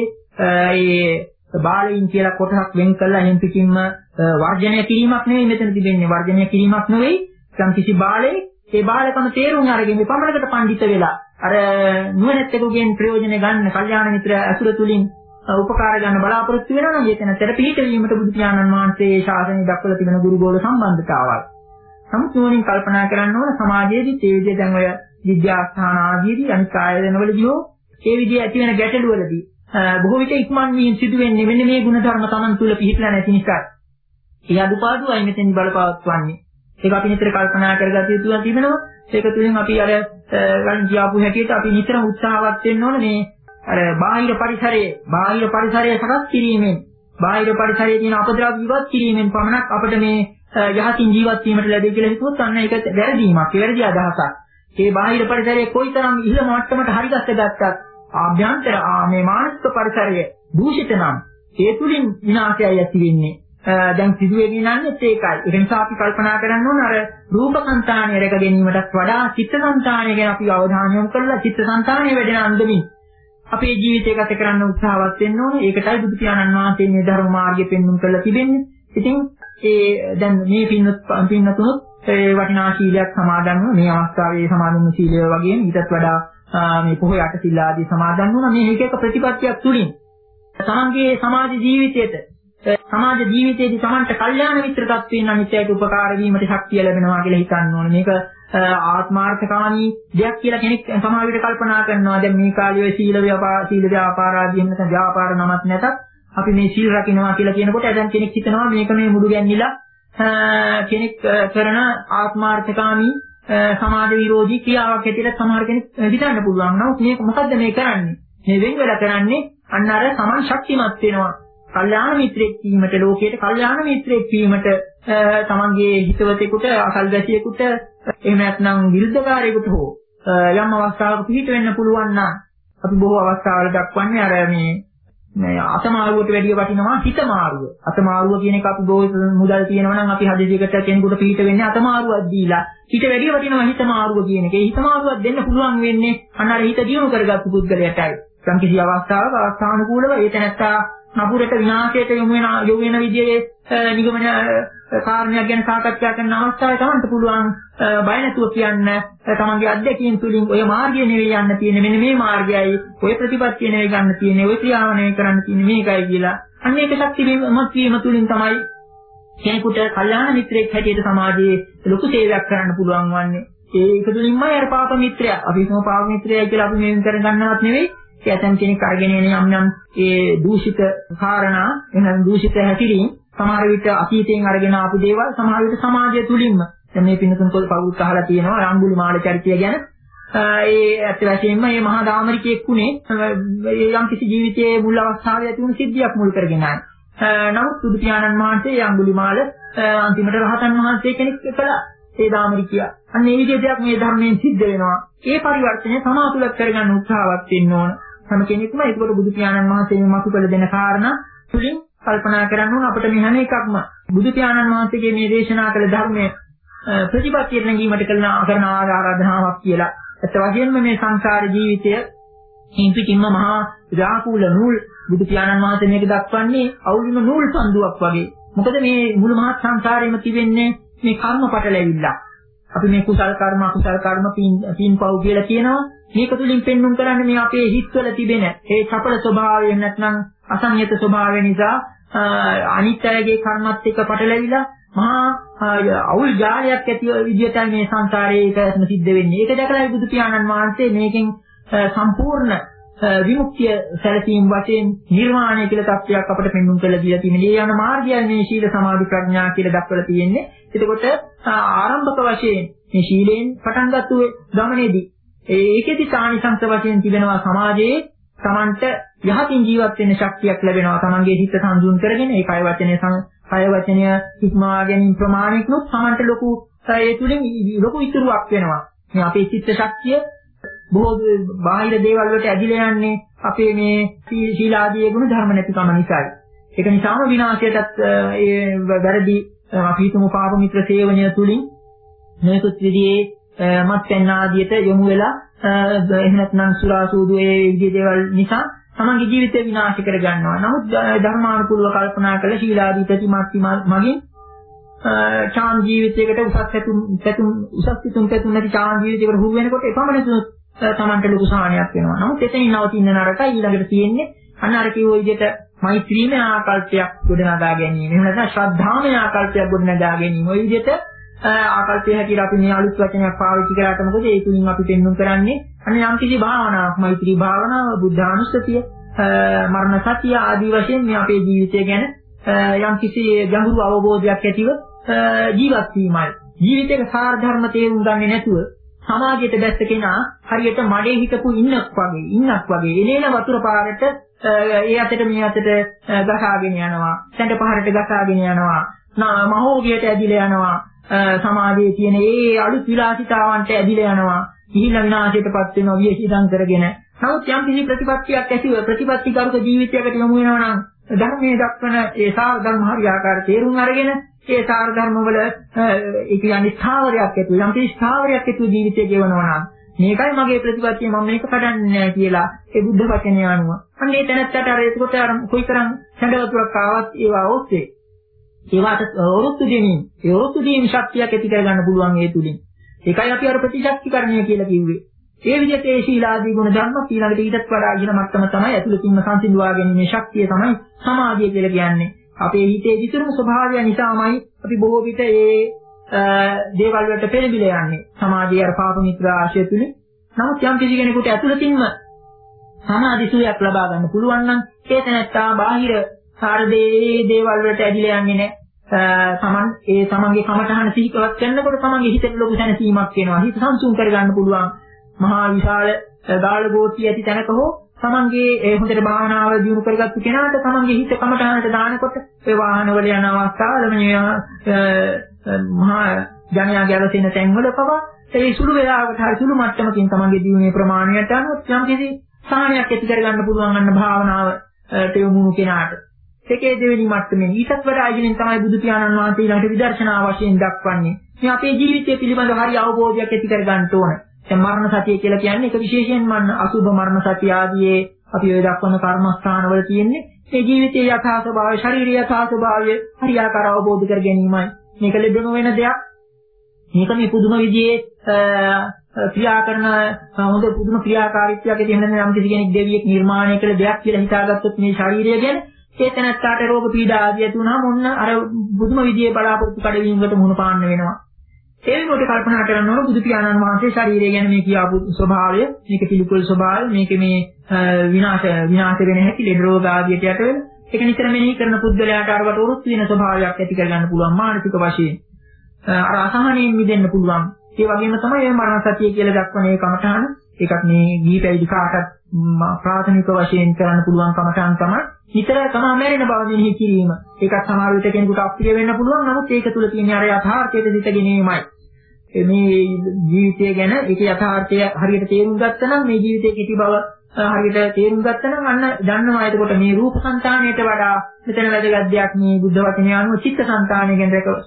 ඒ බාලයින් කියලා කොටසක් වෙන් කළා එහෙන් පිටින්ම වර්ජනය කිරීමක් නෙවෙයි මෙතන තිබෙන්නේ. වර්ජනය කිරීමක් නෙවෙයි යම් කිසි බාලයෙක් ඒ බාලකම තේරුම් අරගෙන මේ පමණකට පඬිත වෙලා අර නුවණැත්තෙකුගෙන් ප්‍රයෝජන ගන්න කල්යාණ මිත්‍ර අසුර තුලින් උපකාර ගන්න බලාපොරොත්තු වෙනවා නම් එතන තෙරපීඨ වීමට බුදු පියාණන් වහන්සේ ශාසනය දක්වලා තිබෙන ගුරුගෝල සම්බන්ධතාවල්. නමුත් නුවණින් කල්පනා කරන්න ඕන සමාජයේදී ඒ විදිහ දැන් ඔය විද්‍යාස්ථාන ආදීදී අනිත් ආයතනවලදී හෝ ඒ විදිහ ඇති වෙන ගැටලුවලදී බොහෝ විට ඉක්මන් වීම සිදු වෙන්නේ මෙන්න මේ ගුණධර්ම Taman තුල පිහිටලා නැති නිසා. ඒ අදුපාදුවයි මෙතෙන් බලපවත්වන්නේ. ඒක අපි නිතර කල්පනා කරගත යුතු තිබෙනවා. ඒක තුලින් අපි අර ගන් කියාපු හැටියට අපි නිතරම උත්සාහවත් වෙන්න ඕන මේ අර බාහිර පරිසරයේ බාහිර පරිසරය සකස් කිරීමෙන් බාහිර පරිසරයේ තියෙන අපද්‍රව්‍ය ඉවත් කිරීමෙන් පමණක් අපිට මේ යහතින් ජීවත් වීමට ලැබෙයි කියලා හිතුවොත් අන්න ඒක වැරදීමක්. ඒ වැරදි අදහසක්. මේ බාහිර පරිසරයේ කොයිතරම් ඉහළ මට්ටමට හරිගස්ස ගත්තත් ආභ්‍යන්තර මේ මානසික පරිසරය දූෂිත නම් ඒ තුලින් විනාශයයි ඇති වෙන්නේ. දැන් සිදුවෙන්නේ නැන්නේත් ඒකයි. ඒ නිසා අපි කල්පනා කරන්න ඕන අර රූපසංතානය රැක ගැනීමටත් වඩා චිත්තසංතානය ගැන අපි අවධානය යොමු කරලා චිත්තසංතානය වැඩෙන අන්දමින් අපේ ජීවිතය ගත කරන්න උත්සාහවත් වෙන්න ඕනේ. ඒකටයි බුදු පියාණන් වහන්සේ මේ ධර්ම මාර්ගය පෙන්වන්න කරලා තිබෙන්නේ. ඉතින් ඒ දැන් මේ පින්නත් පින්නතුනොත් ඒ වටිනා ශීලයක් සමාදන් වුණා. මේ අවස්ථාවේ සමාදන් වුණු ශීලය වගේම ඊටත් වඩා මේ පොහොය අට සීල ආදී සමාදන් වුණා. මේ එක එක ප්‍රතිපත්තියක් තුලින් තමන්ගේ සමාජ ජීවිතයට සමාජ ජීවිතයේදී තමන්ට කල්යාණ මිත්‍ර තත්ත්වයෙන් අනිත්‍යයට උපකාර වීමට ශක්තිය ලැබෙනවා කියලා හිතන්න ඕනේ. මේක ආත්මාර්ථකාමී දෙයක් කියලා කෙනෙක් සමහර විට කල්පනා කරනවා. දැන් මේ කාලේ සීල ව්‍යාපාර සීල ව්‍යාපාර ආදී නැත්නම් ව්‍යාපාර නමක් නැතත් අපි මේ සීල් රකින්නවා කියලා කියනකොට දැන් කෙනෙක් හිතනවා මේක මේ මුඩු ගැන්නිලා කෙනෙක් කරන ආත්මාර්ථකාමී සමාජ විරෝධී ක්‍රියාවක් හැටියට සමහර කෙනෙක් හිතන්න පුළුවන්. නමුත් මේක මොකද්ද මේ කරන්නේ? මේ වෙන් වෙලා කරන්නේ අන්න අර සමන් ශක්තිමත් වෙනවා. කල්යාණ මිත්‍රෙක් වීමට ලෝකයට කල්යාණ මිත්‍රෙක් වීමට තමන්ගේ හිතවතෙකුට අසල්වැසියෙකුට එහෙම නැත්නම් විරුද්ධකාරයෙකුට හෝ යම් අවස්ථාවක පිට වෙන්න පුළුවන් නම් අපි බොහෝ අවස්ථාවල දක්වන්නේ අර මේ මේ අතමාරුවට වැඩිය වටිනවා හිතමාරුව. අතමාරුව කියන එක අපි බොහෝ මුදල් තියෙනවා නම් අපි හදිසියකට කෙනෙකුට පිට වෙන්නේ අතමාරුවක් දීලා. හිත වැඩිය වටිනවා හිතමාරුව කියන එක. ඒ හිතමාරුවක් දෙන්න පුළුවන් වෙන්නේ අන්න අර හිත දියුණු කරගත්තු පුද්ගලයාටයි. යම් කිසි අවස්ථාවක අවස්ථානුකූලව ඒ තැනත්තා නපුරට විනාශයට යොමු වෙන යොමු වෙන විදිහේ නිගමන කාරණයක් ගැන සාකච්ඡා කරන අවස්ථාවේ තමන්ට පුළුවන් බය නැතුව කියන්න තමන්ගේ අධ්‍යක්ෂින් තුලින් ඔය මාර්ගය නෙවෙයි යන්න තියෙන්නේ මෙන්න මේ මාර්ගයයි ඔය ප්‍රතිපත්තිය නෙවෙයි ගන්න තියෙන්නේ ඔය ක්‍රියාව නෙවෙයි කරන්න තියෙන්නේ මේකයි කියලා. අන්න ඒක ශක්තිමත් වීම තුලින් තමයි කෙනෙකුට කල්යාණ මිත්‍රයෙක් හැටියට සමාජයේ ලොකු සේවයක් කරන්න පුළුවන් වන්නේ. ඒක තුලින්මයි අර පාප මිත්‍රයා අපි හිතමු පාප මිත්‍රයයි කියලා අපි මෙහෙම කරගන්නවත් නෙවෙයි. ඇතන් කෙනෙක් අරගෙන එන යම් යම් ඒ දූෂිත කාරණා එහෙනම් දූෂිත හැසිරීම සමහර විට අතීතයෙන් අරගෙන ආපු දේවල් සමහර විට සමාජය තුලින්ම දැන් මේ පින්නතුන් පොත් පවුත් අහලා තියෙනවා අඟුලිමාල චරිතය ගැන. ඒ ඇත්ත වශයෙන්ම මේ මහා දාමරිකයෙක් වුණේ යම් කිසි ජීවිතයේ මුල් අවස්ථාවේ ඇති වුණු සිද්ධියක් මුල් කරගෙනයි. නමුත් බුදු පියාණන් වහන්සේ අඟුලිමාල අන්තිමට රහතන් වහන්සේ කෙනෙක් කළා. ඒ දාමරිකයා. අන්න ඒ විදිහට දෙයක් මේ ධර්මයෙන් සිද්ධ වෙනවා. ඒ පරිවර්තනය සමාතුලත් කරගන්න උත්සාහවත් වෙන්න ඕන. හැම කෙනෙක්ම ඒකට බුදු පියාණන් වහන්සේ මේ මතු කළ දෙන කාරණා තුලින් කල්පනා කරන්න ඕන අපිට මේ හැම එකක්ම බුදු පියාණන් වහන්සේගේ මේ දේශනා කළ ධර්මයේ ප්‍රතිපත්තියට නැගීමට කරන කරන ආරාධනාවක් කියලා. ඒත් වගේම මේ සංසාර ජීවිතය හිම්පිටින්ම මහා ව්‍යාකූල නූල් බුදු පියාණන් වහන්සේ මේක දක්වන්නේ අවුලිම නූල් පන්දුවක් වගේ. මොකද මේ මුළු මහත් සංසාරෙම තිබෙන්නේ මේ කර්මපට ලැබිලා. අපි මේ කුසල කර්ම අකුසල කර්ම පින්පව් කියලා කියනවා. මේක තුලින් පෙන්눔 කරන්නේ මේ අපේ හිත්වල තිබෙන ඒ චපල ස්වභාවය නැත්නම් අසංයත ස්වභාවය නිසා අනිත්‍යයේ කර්මත් එක්ක පටලැවිලා මහා අවුල් ජාලයක් ඇති විදිහට මේ සංසාරයේ ඒකම සිද්ධ වෙන්නේ. ඒක දැකලා බුදු පියාණන් වහන්සේ මේකෙන් සම්පූර්ණ විමුක්තිය සැලසීම් වශයෙන් නිර්වාණය කියලා තත්ත්වයක් අපට පෙන්වන්න කියලා දීලා තියෙනවා. මේ යන මාර්ගය මේ ශීල සමාධි ප්‍රඥා කියලා දක්වලා තියෙන්නේ. එතකොට ආරම්භක වශයෙන් මේ ශීලයෙන් පටන් ගත්තු ගමනේදී ඒකෙදි සානිසංස වශයෙන් තිබෙනවා සමාජයේ Tamanට යහතින් ජීවත් වෙන්න ශක්තියක් ලැබෙනවා. Tamanගේ හිත සංසුන් කරගෙන ඒ කය වචනේ කය වචනය ඉක්මවා ගැනීම ප්‍රමාණිකුත් Tamanට ලොකු ඒ තුලින් ලොකු ඉතුරුවක් වෙනවා. මේ අපේ චිත්ත ශක්තිය බොහෝ බාහිර දේවල් වලට ඇදිලා යන්නේ අපේ මේ ශීලාදී ගුණ ධර්ම නැතිකම නිසායි. ඒක නිසාම විනාශයටත් ඒ වැරදි අපි හිතමු පාප මිත්‍ර සේවනය තුලින් මේකුත් විදිහේ මත්පැන් ආදියට යොමු වෙලා එහෙම නැත්නම් සුරා සූදු ඒ විදිහේ දේවල් නිසා තමන්ගේ ජීවිතය විනාශ කර ගන්නවා. නමුත් ධර්මානුකූලව කල්පනා කළ ශීලාදී ප්‍රතිමාත්ති මගින් චාන් ජීවිතයකට උසස් පැතුම් පැතුම් උසස් පිටුම් පැතුම් නැති චාන් ජීවිතයකට හුරු වෙනකොට එපමණතුත් තමන්ට ලොකු සාහනයක් වෙනවා. නමුත් එතනින් නවතින්න නරකයි. ඊළඟට තියෙන්නේ අන්න අර කිව්ව විදිහට මෛත්‍රීමය ආකල්පයක් ගොඩනගා ගැනීම. එහෙම නැත්නම් ශ්‍රද්ධාමය ආකල්පයක් ගොඩනගා ගැනීම. ওই විදිහට ආකල්පය හැටියට අපි මේ අලුත් වචනයක් පාවිච්චි කරාට මොකද ඒ තුලින් අපි පෙන්වන්න කරන්නේ අන්න යම් කිසි භාවනාවක් මෛත්‍රී භාවනාව, බුද්ධානුස්සතිය, මරණ සතිය ආදී වශයෙන් මේ අපේ ජීවිතය ගැන යම් කිසි ගැඹුරු අවබෝධයක් ඇතිව ජීවත් වීමයි. ජීවිතේක සාර ධර්ම තේරුම් ගන්නේ නැතුව සමාජයට දැස්ස කෙනා හරියට මඩේ හිටපු ඉන්නක් වගේ ඉන්නක් වගේ එනේන වතුර පාරට ඒ අතට මේ අතට ගසාගෙන යනවා. සැඬ පහරට ගසාගෙන යනවා. මහෝගියට ඇදිලා යනවා. සමාජයේ තියෙන ඒ අලුත් විලාසිතාවන්ට ඇදිලා යනවා. කිහිල්ල විනාශයටපත් වෙනවා විශේෂිතං කරගෙන. නමුත් යම් කිසි ප්‍රතිපත්තියක් ඇතිව ප්‍රතිපත්තිකරුක ජීවිතයකට යොමු වෙනවා නම් ධර්මයේ දක්වන ඒ සාර ධර්ම හරියාකාර තේරුම් අරගෙන ඒ සාර ධර්ම වල ඒ කියන්නේ ස්ථාවරයක් ඇතුළු යම් කිසි ස්ථාවරයක් ඇතුළු ජීවිතය ගෙවනවා නම් මේකයි මගේ ප්‍රතිපත්තිය මම මේක කඩන්නේ නැහැ කියලා ඒ බුද්ධ වචනය අනුව අන්න ඒ තැනත්තට අර ඒකට අර කොයිතරම් සැඬවතුරක් ආවත් ඒවා ඔස්සේ ඒවට ඔරොත්තු දෙමින් ඒ ඔරොත්තු දීම ශක්තියක් ඇති කරගන්න පුළුවන් ඒ තුලින්. ඒකයි අපි අර ප්‍රතිශක්තිකරණය කියලා කිව්වේ. ඒ විදිහට ඒ ශීලාදී ගුණ ධර්ම ඊළඟට ඊටත් වඩා ඉහළ මට්ටම තමයි ඇතුළතින්ම සංසිඳුවා ගැනීමේ ශක්තිය තමයි සමාධිය කියලා කියන්නේ. අපේ හිතේ විසිරුණු ස්වභාවය නිසාමයි අපි බොහෝ විට ඒ දේවල් වලට පෙළඹිලා යන්නේ. සමාධිය අර පාප මිත්‍ර ආශ්‍රය තුලින්. නමුත් යම් කිසි කෙනෙකුට ඇතුළතින්ම සමාධි සුවයක් ලබා ගන්න පුළුවන් නම් ඒ තැනත්තා බාහිර සාරදේ දේවල් වලට ඇදිලා යන්නේ නැහැ. තමන් ඒ තමන්ගේ කමඨහන සිහිකවත් කරනකොට තමන්ගේ හිතේ ලොකු සැනසීමක් එනවා. හිත සංසුන් කරගන්න පුළුවන්. මහා විශාල ගාල ගෝත්‍රි ඇති තැනක හෝ තමන්ගේ ඒ හොඳට භාවනාව දියුණු කරගත්තු කෙනාට තමන්ගේ හිත කමඨහනට දානකොට ඒ වාහනවල යන අවස්ථාවල මේ මහා ජනයාගේ අවසින තැන්වල පවා ඒ සුළු වේලාවකට හරි සුළු මට්ටමකින් තමන්ගේ දියුණුවේ ප්‍රමාණයට අනුව යම් කිසි සාහනයක් ඇති කරගන්න පුළුවන් අන්න භාවනාවට යොමු කෙනාට. ඒකේ දෙවෙනි මට්ටමේ ඊටත් වඩා ඉගෙනින් තමයි බුදු පියාණන් වහන්සේ ඊළඟට විදර්ශනා වශයෙන් දක්වන්නේ. මේ අපේ ජීවිතය පිළිබඳව හරි අවබෝධයක් ඇති කරගන්න ඕන. දැන් මරණ සතිය කියලා කියන්නේ ඒක විශේෂයෙන්ම අසුභ මරණ සතිය ආදී අපි ඔය දක්වන කර්මස්ථානවල තියෙන්නේ මේ ජීවිතයේ යථා ස්වභාවය, ශාරීරික යථා ස්වභාවය හරියාකාර අවබෝධ කර ගැනීමයි. මේක ලෙඩ නොවන දෙයක්. මේක මේ පුදුම විදිහේ ක්‍රියා කරන හොඳ පුදුම ක්‍රියාකාරීත්වයක් ඇති වෙන නම් කිසි කෙනෙක් දෙවියෙක් නිර්මාණය කළ දෙයක් කියලා හිතාගත්තොත් මේ ශාරීරිය ගැන ඒ තැනත්තාට රෝග පීඩා ආදී ඇති වුණාම ඔන්න අර බුදුම විදියේ බලාපොරොත්තු කඩවීමකට මුහුණ පාන්න වෙනවා. ඒ වෙනකොට කල්පනා කරන්න ඕන බුදු පියාණන් වහන්සේ ශරීරය ගැන මේ කියාපු ස්වභාවය, මේක පිළිකුල් ස්වභාවය, මේක මේ විනාශ විනාශ වෙන හැටි, ලෙඩ රෝග ආදියට යට වෙන. ඒක නිතර මෙනෙහි කරන පුද්ගලයාට අරවට උරුත් වෙන ස්වභාවයක් ඇති කරගන්න පුළුවන් මානසික වශයෙන්. අර අසහනයෙන් මිදෙන්න පුළුවන්. ඒ වගේම තමයි මේ මරණ සතිය කියලා දක්වන ඒ කමඨාන. ඒකත් මේ ගිහි පැවිදි කාටත් ප්‍රාථමික වශයෙන් කරන්න පුළුවන් කමඨාන් තමයි. නිතර තමා මැරෙන බව මෙනෙහි කිරීම. ඒකත් සමහර විට කෙනෙකුට අප්‍රිය වෙන්න පුළුවන්. නමුත් ඒක තුල තියෙන අර යථාර්ථයට සිත ගැනීමයි. මේ ජීවිතය ගැන ඒක යථාර්ථය හරියට තේරුම් ගත්තා නම් මේ ජීවිතයේ කිසි බව හරියට තේරුම් ගත්තා නම් අන්න දන්නවා එතකොට මේ රූප సంతාණයට වඩා මෙතන වැදගත් දෙයක් මේ බුද්ධ වචනේ අනුව චිත්ත సంతාණය ගැන දැක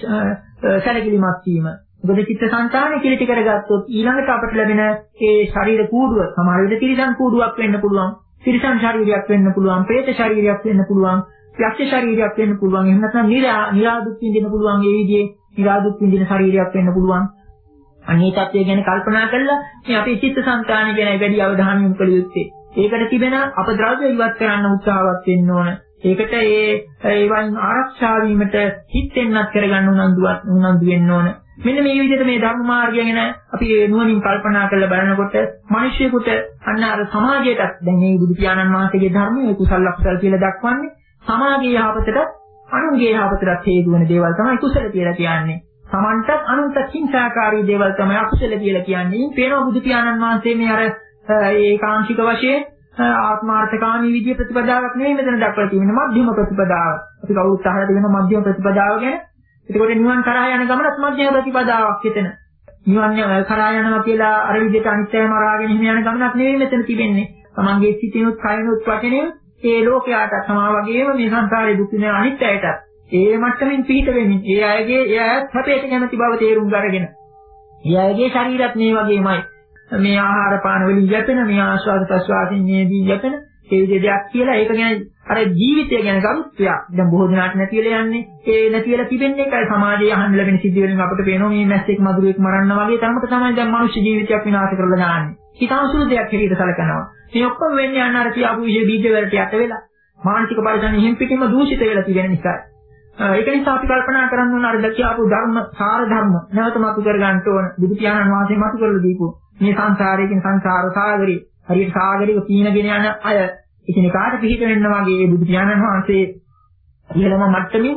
සැලකිලිමත් වීම. මොකද චිත්ත සංතානය කිලිටි කරගත්තොත් ඊළඟට අපට ලැබෙන ඒ ශරීර කූඩුව සමහර විට තිරිසන් කූඩුවක් වෙන්න පුළුවන්, තිරිසන් ශරීරයක් වෙන්න පුළුවන්, പ്രേත ශරීරයක් වෙන්න පුළුවන්, යක්ෂ ශරීරයක් වෙන්න පුළුවන්, එහෙම නැත්නම් නිරාදුක් විඳින්න පුළුවන්, ඒ විදිහේ නිරාදුක් විඳින ශරීරයක් වෙන්න පුළුවන්. අනේ තත්ත්වය ගැන කල්පනා කළා මේ අපේ චිත්ත සංතානය ගැන වැඩි අවධානය යොමු කළ යුත්තේ. ඒකට තිබෙන අපද්‍රව්‍ය ඉවත් කරන්න උත්සාහවත් වෙන්න ඕන. ඒකට ඒ ඒවන් ආරක්ෂා වීමට හිත එන්නත් කරගන්න උනන්දුවත් උනන්දු වෙන්න ඕන. මෙන්න මේ විදිහට මේ ධර්ම මාර්ගය ගැන අපි නුවණින් කල්පනා කරලා බලනකොට මිනිසියෙකුට අන්න අර සමාජයටත් දැන් මේ බුදු පියාණන් වහන්සේගේ ධර්මයේ කුසල අකුසල කියලා දක්වන්නේ සමාජයේ යහපතට අනුන්ගේ යහපතට හේතු වෙන දේවල් තමයි කුසල කියලා කියන්නේ. සමන්තත් අනුන්ට හිංසාකාරී දේවල් තමයි අකුසල කියලා කියන්නේ. පේනවා බුදු පියාණන් වහන්සේ මේ අර ඒකාංශික වශයෙන් ආත්මාර්ථකාමී විදිය ප්‍රතිපදාවක් නෙවෙයි මෙතන දක්වලා තියෙන්නේ මධ්‍යම ප්‍රතිපදාව. අපි කවුරුත් අහලා තියෙන මධ්‍යම ප්‍රතිපදාව ගැන. ඒකෝට නිවන් කරා යන ගමනත් මධ්‍යම ප්‍රතිපදාවක් එතන. නිවන් කරා යනවා කියලා අර විදිහට අනිත්‍යම මරාගෙන එහෙම යන ගමනක් නෙවෙයි මෙතන තිබෙන්නේ. තමන්ගේ සිතිනුත් කයනුත් වචනෙනුත් ඒ ලෝකයට සමා වගේම මේ සංසාරේ දුක් විඳින අනිත්‍යයට ඒ මට්ටමින් පිහිට වෙමින් ඒ අයගේ ඒ අයත් හැපේට කැමති බව තේරුම් ගන්නගෙන ඒ අයගේ ශරීරත් මේ වගේමයි මේ ආහාර පාන වලින් යැපෙන මේ ආස්වාද ප්‍රසවාසයෙන් මේදී යැපෙන ඒ විදිහ දෙයක් කියලා ඒක ගැන අර ජීවිතය ගැන ගරුත්වයක් දැන් බොහෝ දිනාට නැති වෙලා යන්නේ ඒ නැති වෙලා තිබෙන්නේ ඒකයි සමාජයේ අහන්න ලැබෙන සිද්ධ වලින් අපිට පේනවා මේ මැස්සෙක් මදුරුවෙක් මරන්න වගේ තරමට තමයි දැන් මනුෂ්‍ය ජීවිතයක් විනාශ කරලා දාන්නේ. හිතාසුළු දෙයක් හැටියට සැලකනවා. මේ ඔක්කොම වෙන්නේ අන්න අර කියාපු විශේෂ බීජ වලට යට වෙලා මානසික පරිසරයෙන් හිම් පිටින්ම දූෂිත වෙලා තිබෙන නිසා. ඒක නිසා අපි කල්පනා කරන්න ඕන අර දකියාපු ධර්ම සාර ධර්ම නැවත මතු කර ගන්න ඕන. බුදු පියාණන් වහන්සේ මතු කරලා දීපු මේ සංසාරයෙන් සංසාර සාගරේ හරියට සාගරයක පීනගෙන යන අය එකිනෙකාට පිහිට වෙන්න වගේ බුදු පියාණන් වහන්සේ ඉහළම මට්ටමින්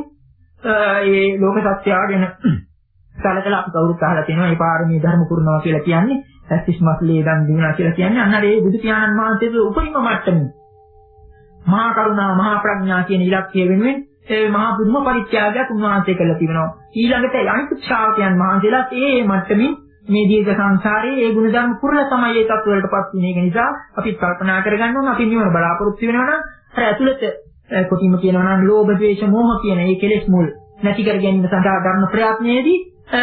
ඒ ලෝක සත්‍යයගෙන සැලකලා අපි කවුරුත් අහලා තියෙනවා මේ පාරමී ධර්ම පුරනවා කියලා කියන්නේ ඇස්තිස් මස්ලේ දන් දුන්නා කියලා කියන්නේ අන්න ඒ බුදු පියාණන් වහන්සේගේ උපරිම මට්ටමින් මහා කරුණා මහා ප්‍රඥා කියන ඉලක්කය වෙනුවෙන් ඒ මහා බුද්ධ පරිත්‍යාගයක් උන්වහන්සේ කළා තිබෙනවා. ඊළඟට අනිත් ශ්‍රාවකයන් වහන්සේලාත් ඒ මට්ටමින් මේ දීර්ඝ සංසාරයේ ඒ ගුණධර්ම පුරලා තමයි ඒ තත්වවලටපත් වෙන්නේ. ඒක නිසා අපි කල්පනා කරගන්න ඕන අපි නිවන බලාපොරොත්තු වෙනවා නම් අර ඇතුළත කොටිම කියනවා නම් ලෝභ ද්වේෂ මෝහ කියන මේ කෙලෙස් මුල් නැති කර ගැනීම සඳහා කරන ප්‍රයත්නයේදී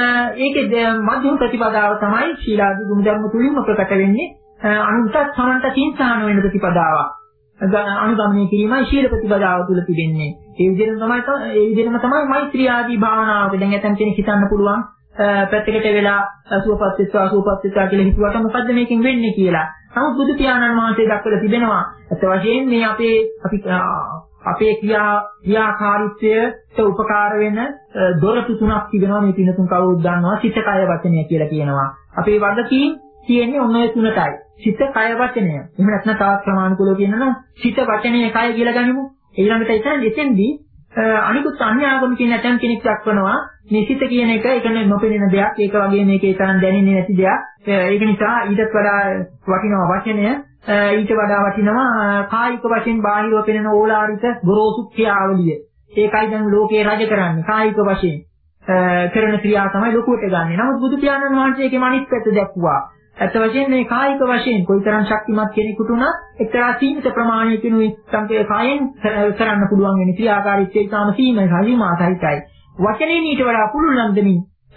ඒකේ මධ්‍යම ප්‍රතිපදාව තමයි ශීලාදී ගුණධර්ම තුලින්ම ප්‍රකට වෙන්නේ. අනුන්ට සමන්ත තින්සාන වෙන ප්‍රතිපදාවක්. අනුගමනය කිරීමයි ශීල ප්‍රතිපදාව තුල තිබෙන්නේ. ඒ විදිහටම තමයි ඒ විදිහටම තමයි මෛත්‍රී ආදී භාවනාවක දැන් ඇතම් කෙනෙක් හිතන්න පුළුවන් පැත්තකට වෙලා සුවපත් වෙත්වා සුවපත් වෙත්වා කියලා හිතුවට මොකද්ද මේකෙන් වෙන්නේ කියලා. නමුත් බුදු පියාණන් වහන්සේ දක්වලා තිබෙනවා අත වශයෙන් මේ අපේ අපි අපේ ක්‍රියා ක්‍රියාකාරීත්වයට උපකාර වෙන දොරටු තුනක් තිබෙනවා මේ පිනතුන් කවුරුත් දන්නවා සිත කය වචනය කියලා කියනවා. අපේ වගකීම් තියෙන්නේ ඔන්න ඔය තුනටයි. සිත කය වචනය. එහෙම නැත්නම් තවත් ප්‍රමාණිකවල කියනවා සිත වචනය කය කියලා ගනිමු. ඊළඟට එතන එතෙන්දී අනිකුත් අන්‍ය ආගමිකින් නැතම් කෙනෙක් දක්වනවා මේ සිත කියන එක ඒකනේ නොපෙනෙන දෙයක්. ඒක වගේ මේකේ තරම් දැනෙන්නේ නැති දෙයක්. ඒක නිසා ඊටත් වඩා වටිනවා වචනය. ඊට වඩා වටිනවා කායික වශයෙන් බාහිරව පෙනෙන ඕලාරික ගොරෝසු ක්‍රියාවලිය. ඒකයි දැන් ලෝකේ රජ කරන්නේ කායික වශයෙන් කරන ක්‍රියා තමයි ලොකුවට ගන්නෙ. නමුත් බුදු පියාණන් වහන්සේගේ අනිත් පැත්ත දැක්වුවා. ඇත්ත වශයෙන් මේ කායික වශයෙන් කොයිතරම් ශක්තිමත් කෙනෙකුට උනත් එක්තරා සීමිත ප්‍රමාණයකිනුයි සංකේ කායෙන් කරන්න පුළුවන් වෙන ක්‍රියාකාරීත්වය ඉතාම සීමිතයි සහිතයි. වචනේ ඊට වඩා පුළුල් ලන්දමින්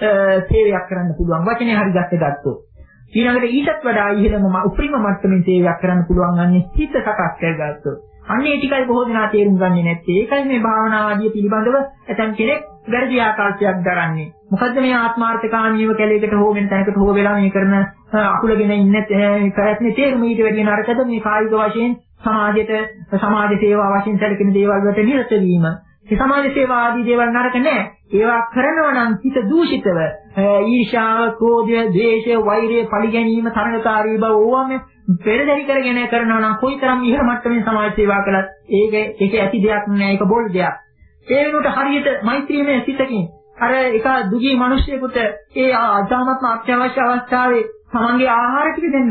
සේවයක් කරන්න පුළුවන්. වචනේ හරි ගැස්ස ගත්තොත්. ඊළඟට ඊටත් වඩා ඉහළම උපරිම මට්ටමින් සේවයක් කරන්න පුළුවන් අන්නේ හිත සකස් කරගත්තොත්. අන්නේ ටිකයි බොහෝ දෙනා තේරුම් ගන්නේ නැත්තේ. ඒකයි මේ භාවනා ආදී පිළිබඳව ඇතම් කෙනෙක් වැරදි ආකල්පයක් දරන්නේ. මොකද්ද මේ ආත්මාර්ථකාමීව කැලේකට හෝ වෙන තැනකට හෝ වෙලා මේ කරන අකුලගෙන ඉන්නේ ප්‍රයත්නේ තේරුම ඊට වැඩිය නරකද මේ කායික වශයෙන් සමාජයට සමාජ සේවා වශයෙන් සැලකෙන දේවල් වලට නිරත වීම. මේ සමාජ සේවා ආදී දේවල් නරක නෑ. ඒවා කරනවා නම් හිත දූෂිතව ඊර්ෂ්‍යාව, ක්‍රෝධය, ද්වේෂය, වෛරය, පරිගැනීම, තරඟකාරී බව ඕවම පෙරදරි කරගෙන කරනවා නම් කොයිතරම් ඉහළ මට්ටමේ සමාජ සේවා කළත් ඒක ඒක ඇති දෙයක් නෑ. ඒක බොල් දෙයක්. ඒ වෙනුවට හරියට මෛත්‍රියමය සිතකින් අර එක දුගී මිනිසෙකුට ඒ අජාමත්ම අත්‍යවශ්‍ය අවස්ථාවේ තමන්ගේ ආහාර ටික දෙන්න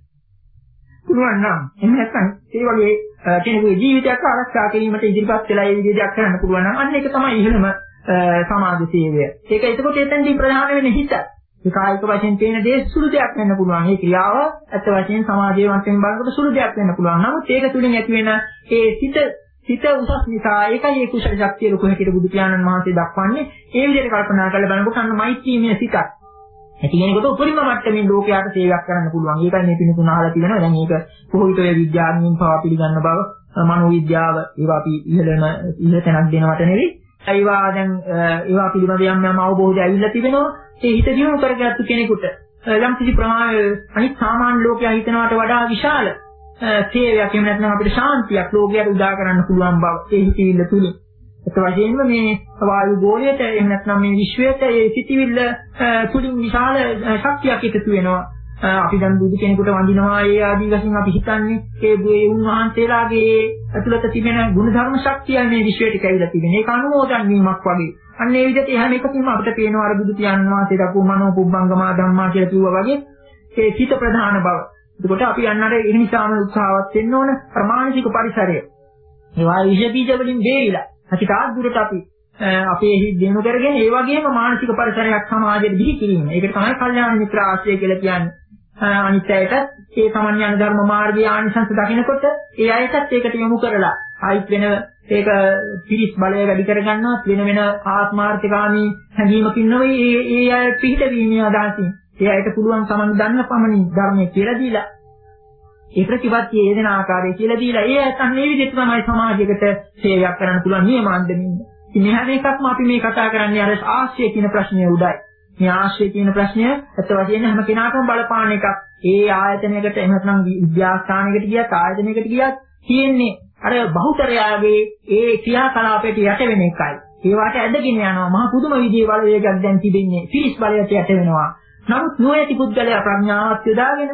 පුළුවන් නම් එහෙම නැත්නම් ඒ වගේ කෙනෙකුගේ ජීවිතයක් ආරක්ෂා කිරීමට ඉදිරිපත් වෙලා ඒ විදිහට කරන්න පුළුවන් නම් අන්න ඒක තමයි ඉහළම සමාජ සේවය. ඒක එතකොට එතෙන්දී ප්‍රධාන වෙන්නේ හිත. ඒ කායික වශයෙන් පේන දේ සුළු දෙයක් වෙන්න පුළුවන්. ඒ ක්‍රියාව ඇත්ත වශයෙන් සමාජයේ වශයෙන් බලනකොට සුළු දෙයක් වෙන්න පුළුවන්. නමුත් ඒක තුලින් ඇති වෙන ඒ සිත සිත උසස් නිසා ඒකයි ඒ කුසල ශක්තිය ලොකු හැටියට බුදු පියාණන් වහන්සේ දක්වන්නේ. ඒ විදිහට කල්පනා කරලා බලනකොට අන්න මෛත්‍රීමය සිතක්. ඇති කෙනෙකුට උපරිම මට්ටමින් ලෝකයට සේවයක් කරන්න පුළුවන්. ඒකයි මේ පිණිතුන අහලා තියෙනවා. දැන් මේක කොහොිතේ විද්‍යාඥයින් පවා පිළිගන්න බව, මනෝ විද්‍යාව ඒවා අපි ඉහළම ඉහළ තැනක් දෙනවට නෙවෙයි. ඒවා දැන් ඒවා පිළිබඳ යම් යම් අවබෝධය ඇවිල්ලා තිබෙනවා. ඒ හිත දියුණු කරගත්තු කෙනෙකුට යම් කිසි ප්‍රමාණයක් අනිත් සාමාන්‍ය ලෝකයා හිතනවට වඩා විශාල සේවයක් එහෙම නැත්නම් අපිට ශාන්තියක් ලෝකයට උදා කරන්න පුළුවන් බව ඒ හිතවිල්ල තුලින්. ඒත් වශයෙන්ම මේ වායු ගෝලයට එහෙම නැත්නම් මේ විශ්වයට ඒ සිතිවිල්ල තුලින් විශාල ශක්තියක් එකතු වෙනවා. අපි දැන් බුදු කෙනෙකුට වඳිනවා ඒ ආදී වශයෙන් අපි හිතන්නේ ඒ ඒ උන්වහන්සේලාගේ ඇතුළත තිබෙන ගුණධර්ම ශක්තිය මේ විශ්වයට කැවිලා තිබෙන. ඒක අනුමෝදන් වීමක් වගේ. අන්න ඒ විදිහට එහෙම එකකින්ම අපිට පේනවා අර බුදු පියාණන් වහන්සේ දක්වපු මනෝ පුබ්බංගමා ධම්මා කියලා කිව්වා වගේ ඒ සිත ප්‍රධාන බව. එතකොට අපි යන්නට ඒ නිසාම උත්සාහවත් වෙන්න ඕන ප්‍රමාණික පරිසරය. ඒවා විෂ බීජ වලින් බේරිලා අතිකාත් දුරට අපි අපේ හිත දිනු කරගෙන ඒ වගේම මානසික පරිසරයක් සමාජයට දිහි කිරීම. ඒකට තමයි කල්යාණ මිත්‍ර ආශ්‍රය කියලා කියන්නේ. අනිත් අයට ඒ සමන්‍ය අනුධර්ම මාර්ගයේ ආනිසංස දකිනකොට ඒ අයටත් ඒකට යොමු කරලා ආයිත් වෙන ඒක පිරිස් බලය වැඩි කරගන්නවත් වෙන වෙන ආත්මාර්ථකාමී හැඟීමකින් නෙවෙයි ඒ ඒ අය පිහිටවීමේ අදහසින් ඒ අයට පුළුවන් සමන් දන්න පමණින් ධර්මයේ කියලා දීලා ඒ ප්‍රතිපත්තිය යෙදෙන ආකාරය කියලා දීලා ඒ අයත් අන්න මේ විදිහට තමයි සමාජයකට සේවයක් කරන්න පුළුවන් නියමාන්දමින්. ඉතින් මේ හැම එකක්ම අපි මේ කතා කරන්නේ අර ආශ්‍රය කියන ප්‍රශ්නය උඩයි. මේ ආශ්‍රය කියන ප්‍රශ්නය අත වශයෙන් හැම කෙනාටම බලපාන එකක්. ඒ ආයතනයකට එහෙම නැත්නම් විද්‍යාස්ථානයකට ගියත් ආයතනයකට ගියත් තියෙන්නේ අර බහුතරයාගේ ඒ ක්‍රියාකලාපයට යට වෙන එකයි. ඒවට ඇදගෙන යනවා. මහා පුදුම විදිහේ බලවේගයක් දැන් තිබෙන්නේ. පිරිස් බලයට යට වෙනවා. නමුත් නොයති පුද්ගලයා ප්‍රඥාවත් යොදාගෙන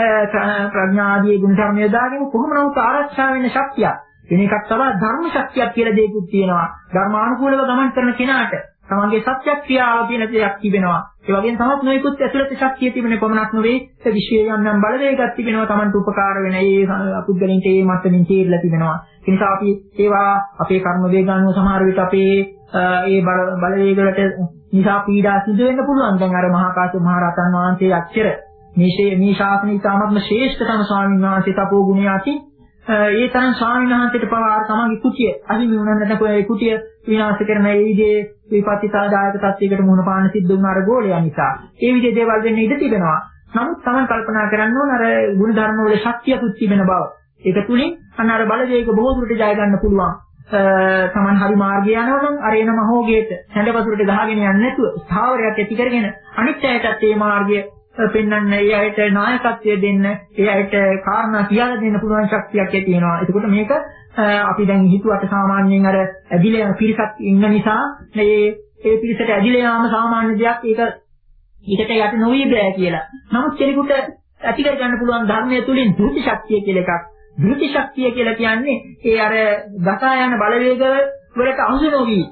ප්‍රඥාදී ගුණ ධර්ම යොදාගෙන කොහොම නමුත් ආරක්ෂා වෙන්න ශක්තිය. වෙන එකක් තමයි ධර්ම ශක්තියක් කියලා දෙයක්ත් තියෙනවා. ධර්මානුකූලව ගමන් කරන කෙනාට තමන්ගේ සත්‍ය ක්‍රියාව කියන දෙයක් තිබෙනවා. ඒ වගේම තමත් නොයෙකුත් ඇතුළත ශක්තිය තිබෙන පමණක් නෙවෙයි ඒ විශ්වයේ යම් යම් බලවේගයක් තිබෙනවා තමන්ට උපකාර වෙන ඒ පුද්ගලින්ට ඒ මට්ටමින් තීරලා තිබෙනවා. ඒ නිසා අපි ඒවා අපේ කර්ම වේග අනුව සමහර විට අපේ ඒ බලවේග වලට නිසා පීඩා සිදු වෙන්න පුළුවන්. දැන් අර මහා කාශ්‍යප මහ රහතන් වහන්සේ අච්චර මේ මේ ශාසනය ඉතාමත්ම ශ්‍රේෂ්ඨතම ස්වාමීන් වහන්සේ තපෝ ගුණයකින් ඒ තරම් ස්වාමීන් වහන්සේට පවා තමන්ගේ කුටිය අහිමි වුණා නැත්නම් ඒ කුටිය විනාශ කරන ඒ විදිහේ විපත්තිසාදායක තත්යකට මුහුණ පාන්න සිද්ධ වුණ අර ගෝලයා නිසා ඒ විදිහේ දේවල් වෙන්න ඉඩ තිබෙනවා. නමුත් තමන් කල්පනා කරන්න ඕන අර ගුණ ධර්ම වල ශක්තියකුත් තිබෙන බව. ඒක තුලින් අන්න අර බලවේග බොහෝ දුරට ජය ගන්න පුළුවන්. තමන් හරි මාර්ගය යනවා නම් අර එන මහෝගේට හැඬවතුරට ගහගෙන යන්නේ නැතුව ස්ථාවරයක් ඇති කරගෙන අනිත් අයටත් මේ මාර්ගය පෙන්වන්න, ඒ අයට නායකත්වය දෙන්න, ඒ අයට කාරණා කියලා දෙන්න පුළුවන් ශක්තියක් ඇති වෙනවා. එතකොට මේක අපි දැන් හිතුවට සාමාන්‍යයෙන් අර ඇදිලා යන පිරිසක් ඉන්න නිසා මේ ඒ පිරිසට ඇදිලා යාම සාමාන්‍ය දෙයක්. ඒක ඊට යට නොවි බෑ කියලා. නමුත් කෙනෙකුට ඇති කර ගන්න පුළුවන් ධර්මය තුලින් ධෘති ශක්තිය කියලා එකක්. ධෘති ශක්තිය කියලා කියන්නේ ඒ අර ගසා යන බලවේග වලට අහු නොවි.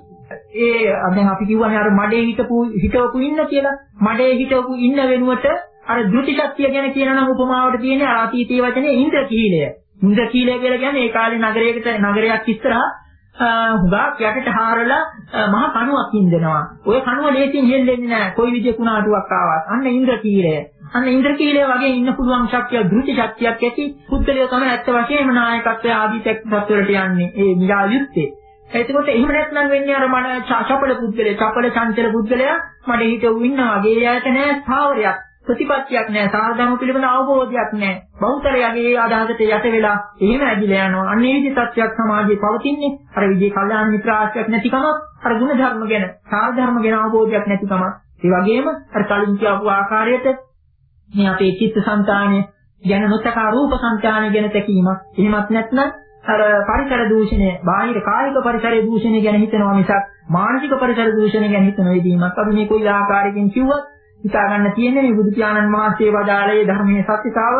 ඒ දැන් අපි කියවනේ අර මඩේ හිටපු හිටවපු ඉන්න කියලා. මඩේ හිටවපු ඉන්න වෙනුවට අර ධෘති ශක්තිය ගැන කියන නම් උපමාවට තියෙන්නේ අර අතීතයේ වචනේ ඉන්ද්‍රකීලය. ඉන්ද්‍රකීලය කියලා කියන්නේ ඒ කාලේ නගරයකට නගරයක් ඉස්සරහා හුඟක් යටට හාරලා මහ කණුවක් ඉඳිනවා. ওই කණුව ලේසියෙන් හෙල්ලෙන්නේ නැහැ. කොයි විදිහේ කුණාටුවක් ආවත්. අන්න ඉන්ද්‍රකීලය. අන්න ඉන්ද්‍රකීලය වගේ ඉන්න පුළුවන් ශක්තිය ධෘති ශක්තියක් ඇති පුද්ගලයා තමයි ඇත්ත වශයෙන්ම නායකත්වයේ ආදී තත්ත්වවලට යන්නේ. ඒ නිරා යුත්තේ. එතකොට එහෙම නැත්නම් වෙන්නේ අර මන චපල පුද්ගලයා, චපල චංචල පුද්ගලයා මඩ හිටවු ඉන්නා වගේ. එයාට නෑ ස්ථාවරයක්, ප්‍රතිපත්තියක් නෑ, සාධර්ම පිළිබඳ අවබෝධයක් නෑ. බහුතරයගේ අදහසට යට වෙලා එහෙම ඇදිලා යනවා. අන්න ඒ විදිහට සත්‍යයක් සමාජයේ පවතින්නේ අර විදිහේ කල්යාණ මිත්‍ර ආශ්‍රයක් නැතිකම, අර ගුණ ධර්ම ගැන, සාධර්ම ගැන අවබෝධයක් නැතිකම. ඒ වගේම අර කලින් කියපු ආකාරයට මේ අපේ චිත්ත සංතානය ගැන නොතකා රූප සංතානය ගැන තැකීමක්. එහෙමත් නැත්නම් අර පරිසර දූෂණය, බාහිර කායික පරිසරයේ දූෂණය ගැන හිතනවා මිසක් මානසික පරිසර දූෂණය ගැන හිතන වේදීමක්. අපි මේ කොයි ආකාරයකින් කිව්වත් හිතා ගන්න තියෙන්නේ මේ බුදු පියාණන් වහන්සේ වදාළේ ධර්මයේ සත්‍යතාව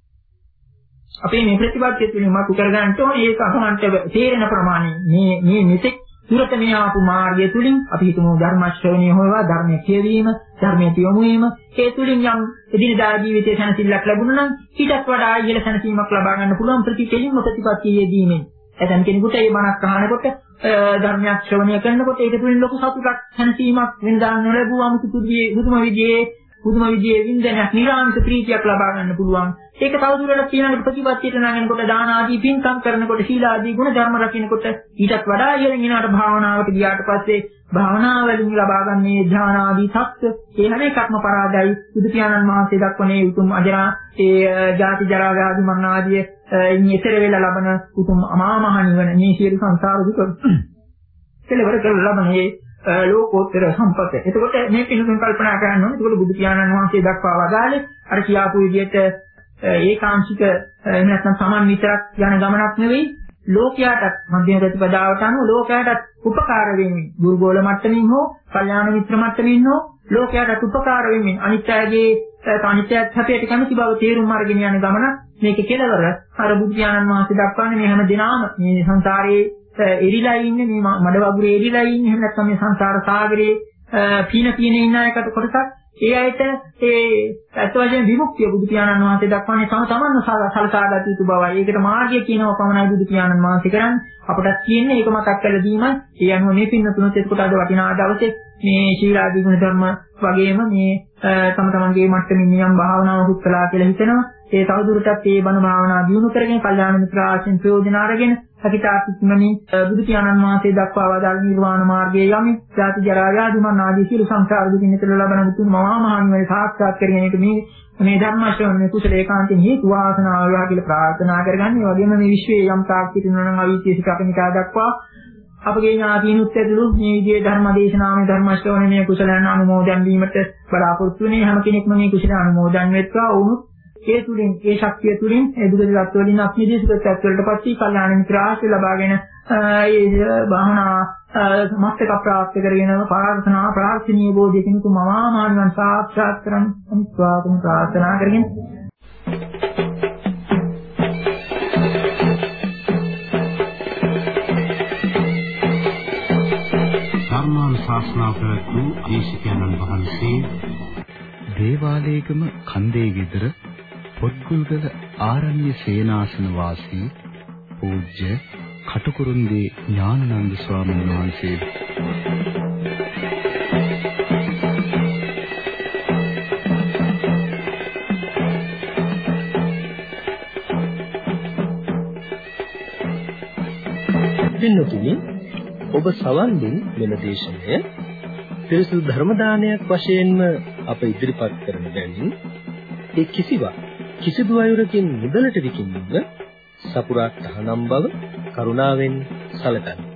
අපේ මේ ප්‍රතිපත්තිය තුළින් මතු කර ගන්නට ඕනේ. ඒක අසමන්ට තේරෙන ප්‍රමාණය මේ මේ මෙතෙක් දුරට මේ ආපු මාර්ගය තුළින් අපි හිතමු ධර්ම ශ්‍රවණය හොයවා, ධර්මයේ කියවීම, ධර්මයේ තියොමු වීම, ඒ තුළින් යම් එදිනදා ජීවිතයේ සැනසෙල්ලක් ලැබුණා නම් ඊටත් වඩා ඉහළ සැනසීමක් ලබා ගන්න පුළුවන් ප්‍රතිපෙලින්ම ප්‍රතිපත්තියේදීමෙන්. එතන කෙනෙකුට මේ මනක් අහනකොට ධර්මයක් ශ්‍රවණය කරනකොට ඒක තුළින් ලොකු සතුටක්, සැනසීමක් වෙනදා නොලැබුව 아무තු පුදුම විදිහේ පුදුම විදියේ වින්දනයක් නිරාමිත ප්‍රීතියක් ලබා ගන්න පුළුවන්. ඒක තවදුරටත් ඊළඟට ප්‍රතිපත්තියට නැගෙනකොට දාන ආදී පින්කම් කරනකොට සීල ආදී ගුණ ධර්ම රකින්නකොට ඊටත් වඩා ඉහළින් එනකට භාවනාවට ගියාට පස්සේ භාවනාවලින් ලබා ගන්නේ ධ්‍යාන ආදී සත්‍ය ඒ හැම එකක්ම පරාදයි. බුදු පියාණන් වහන්සේ දක්වනේ උතුම් අජරා ඒ ජාති ජරා ව්‍යාධි මරණ ආදී ඉතර වෙලා ලබන උතුම් අමා මහ නිවන මේ සියලු සංසාර දුක කෙලවර කරලා ලබන්නේ ලෝකෝත්තර සම්පත. එතකොට මේ පිළිතුරු කල්පනා කරන්න ඕනේ. එතකොට බුදු පියාණන් වහන්සේ දක්වා වදාළේ අර කියාපු විදිහට ඒකාංශික එහෙම නැත්නම් සමන් විතරක් යන ගමනක් නෙවෙයි ලෝකයාටත් මධ්‍යම ප්‍රතිපදාවට අනුව ලෝකයාටත් උපකාර වෙමින් දුර්ගෝල මට්ටමින් හෝ කල්යාණ මිත්‍ර මට්ටමින් හෝ ලෝකයාටත් උපකාර වෙමින් අනිත්‍යයේ අනිත්‍යත් හැටියට කැමති බව තේරුම් අරගෙන යන ගමන මේක කෙලවර අර බුදු පියාණන් වහන්සේ දක්වන්නේ මේ හැම දිනාම මේ සංසාරයේ එරිලා ඉන්නේ මේ මඩ වගුරේ එරිලා ඉන්නේ එහෙම නැත්නම් මේ සංසාර සාගරේ පීන පීන ඉන්න එකට කොටසක් ඒ ඇයිට ඒ අත් වශයෙන් විමුක්තිය බුදු පියාණන් වහන්සේ දක්වන්නේ තම තමන්ව සලසාගත යුතු බවයි. ඒකට මාර්ගය කියනවා පමණයි බුදු පියාණන් වහන්සේ කරන්නේ. අපටත් කියන්නේ ඒක මතක් කරලා දීමයි. ඒ අනුව මේ පින්නතුනොත් එතකොට අද වටිනා දවසේ මේ ශීලාදී ගුණ ධර්ම වගේම මේ තම තමන්ගේ මට්ටමින් නියම් භාවනාවක් කළා කියලා හිතෙනවා. ඒ තවදුරටත් මේ බණ භාවනා දියුණු කරගෙන කල්යාණ මිත්‍ර ආශ්‍රයෙන් ප්‍රයෝජන අරගෙන සකිතාත්මනි බුදු පියාණන් වහන්සේ දක්වා වදාළ නිර්වාණ මාර්ගයේ යමි ජාති ජරා ව්‍යාධි මරණ ආදී සියලු සංසාර දුකින් නිතර ලබන උතුම් මහා මහ නිවන සාක්ෂාත් කර ගැනීමට මේ මේ ධර්ම ශ්‍රවණය කුසල ඒකාන්තයෙන් හේතු වාසනාව වේවා කියලා ප්‍රාර්ථනා කරගන්න. ඒ වගේම මේ විශ්වයේ යම් තාක් සිටිනවා නම් අවීචේසික අපනිකා දක්වා අපගේ ඥාතීනුත් ඇතුළු මේ විදිහේ ධර්ම දේශනාවේ ධර්ම ශ්‍රවණයේ කුසලයන් අනුමෝදන් වීමට බලාපොරොත්තු වෙන්නේ හැම කෙනෙක්ම මේ කුසල අනුමෝදන් වෙත්වා වුණොත් ඒ තුලින් ඒ ශක්තිය තුලින් ඒ දුකදලත් වලින් අපනිදී සුඛත්වයට වලටපත් වී කල්යාණ මිත්‍ර ආශ්‍රය ලබාගෙන ඒ භාවනා මස්තක ප්‍රාප්ත කරගෙන ප්‍රාර්ථනා ප්‍රාර්ථනීය බෝධියකින් තුමා මානවන් සාක්ෂාත් කරන් අනිත්වාතුම ප්‍රාර්ථනා කරගෙන ධර්මානුශාසනා ප්‍රතු දේශකයන්න් වහන්සේ දේවාලයේගම කන්දේ ගෙදර පොත්ගුල්ගල ආරණ්‍ය සේනාසන වාසී පූජ්‍ය කටුකුරුන්දී ඥානানন্দ ස්වාමීන් වහන්සේ පින්නතුනි ඔබ සවන් දුන් මෙම දේශනය පිරිසුදු ධර්ම දානයක් වශයෙන්ම අප ඉදිරිපත් කරන බැවින් ඒ කිසිවක් කිසිදු අයුරකින් මුදලට විකිණීම සපුරා තහනම් බව කරුණාවෙන් සැලකන්න.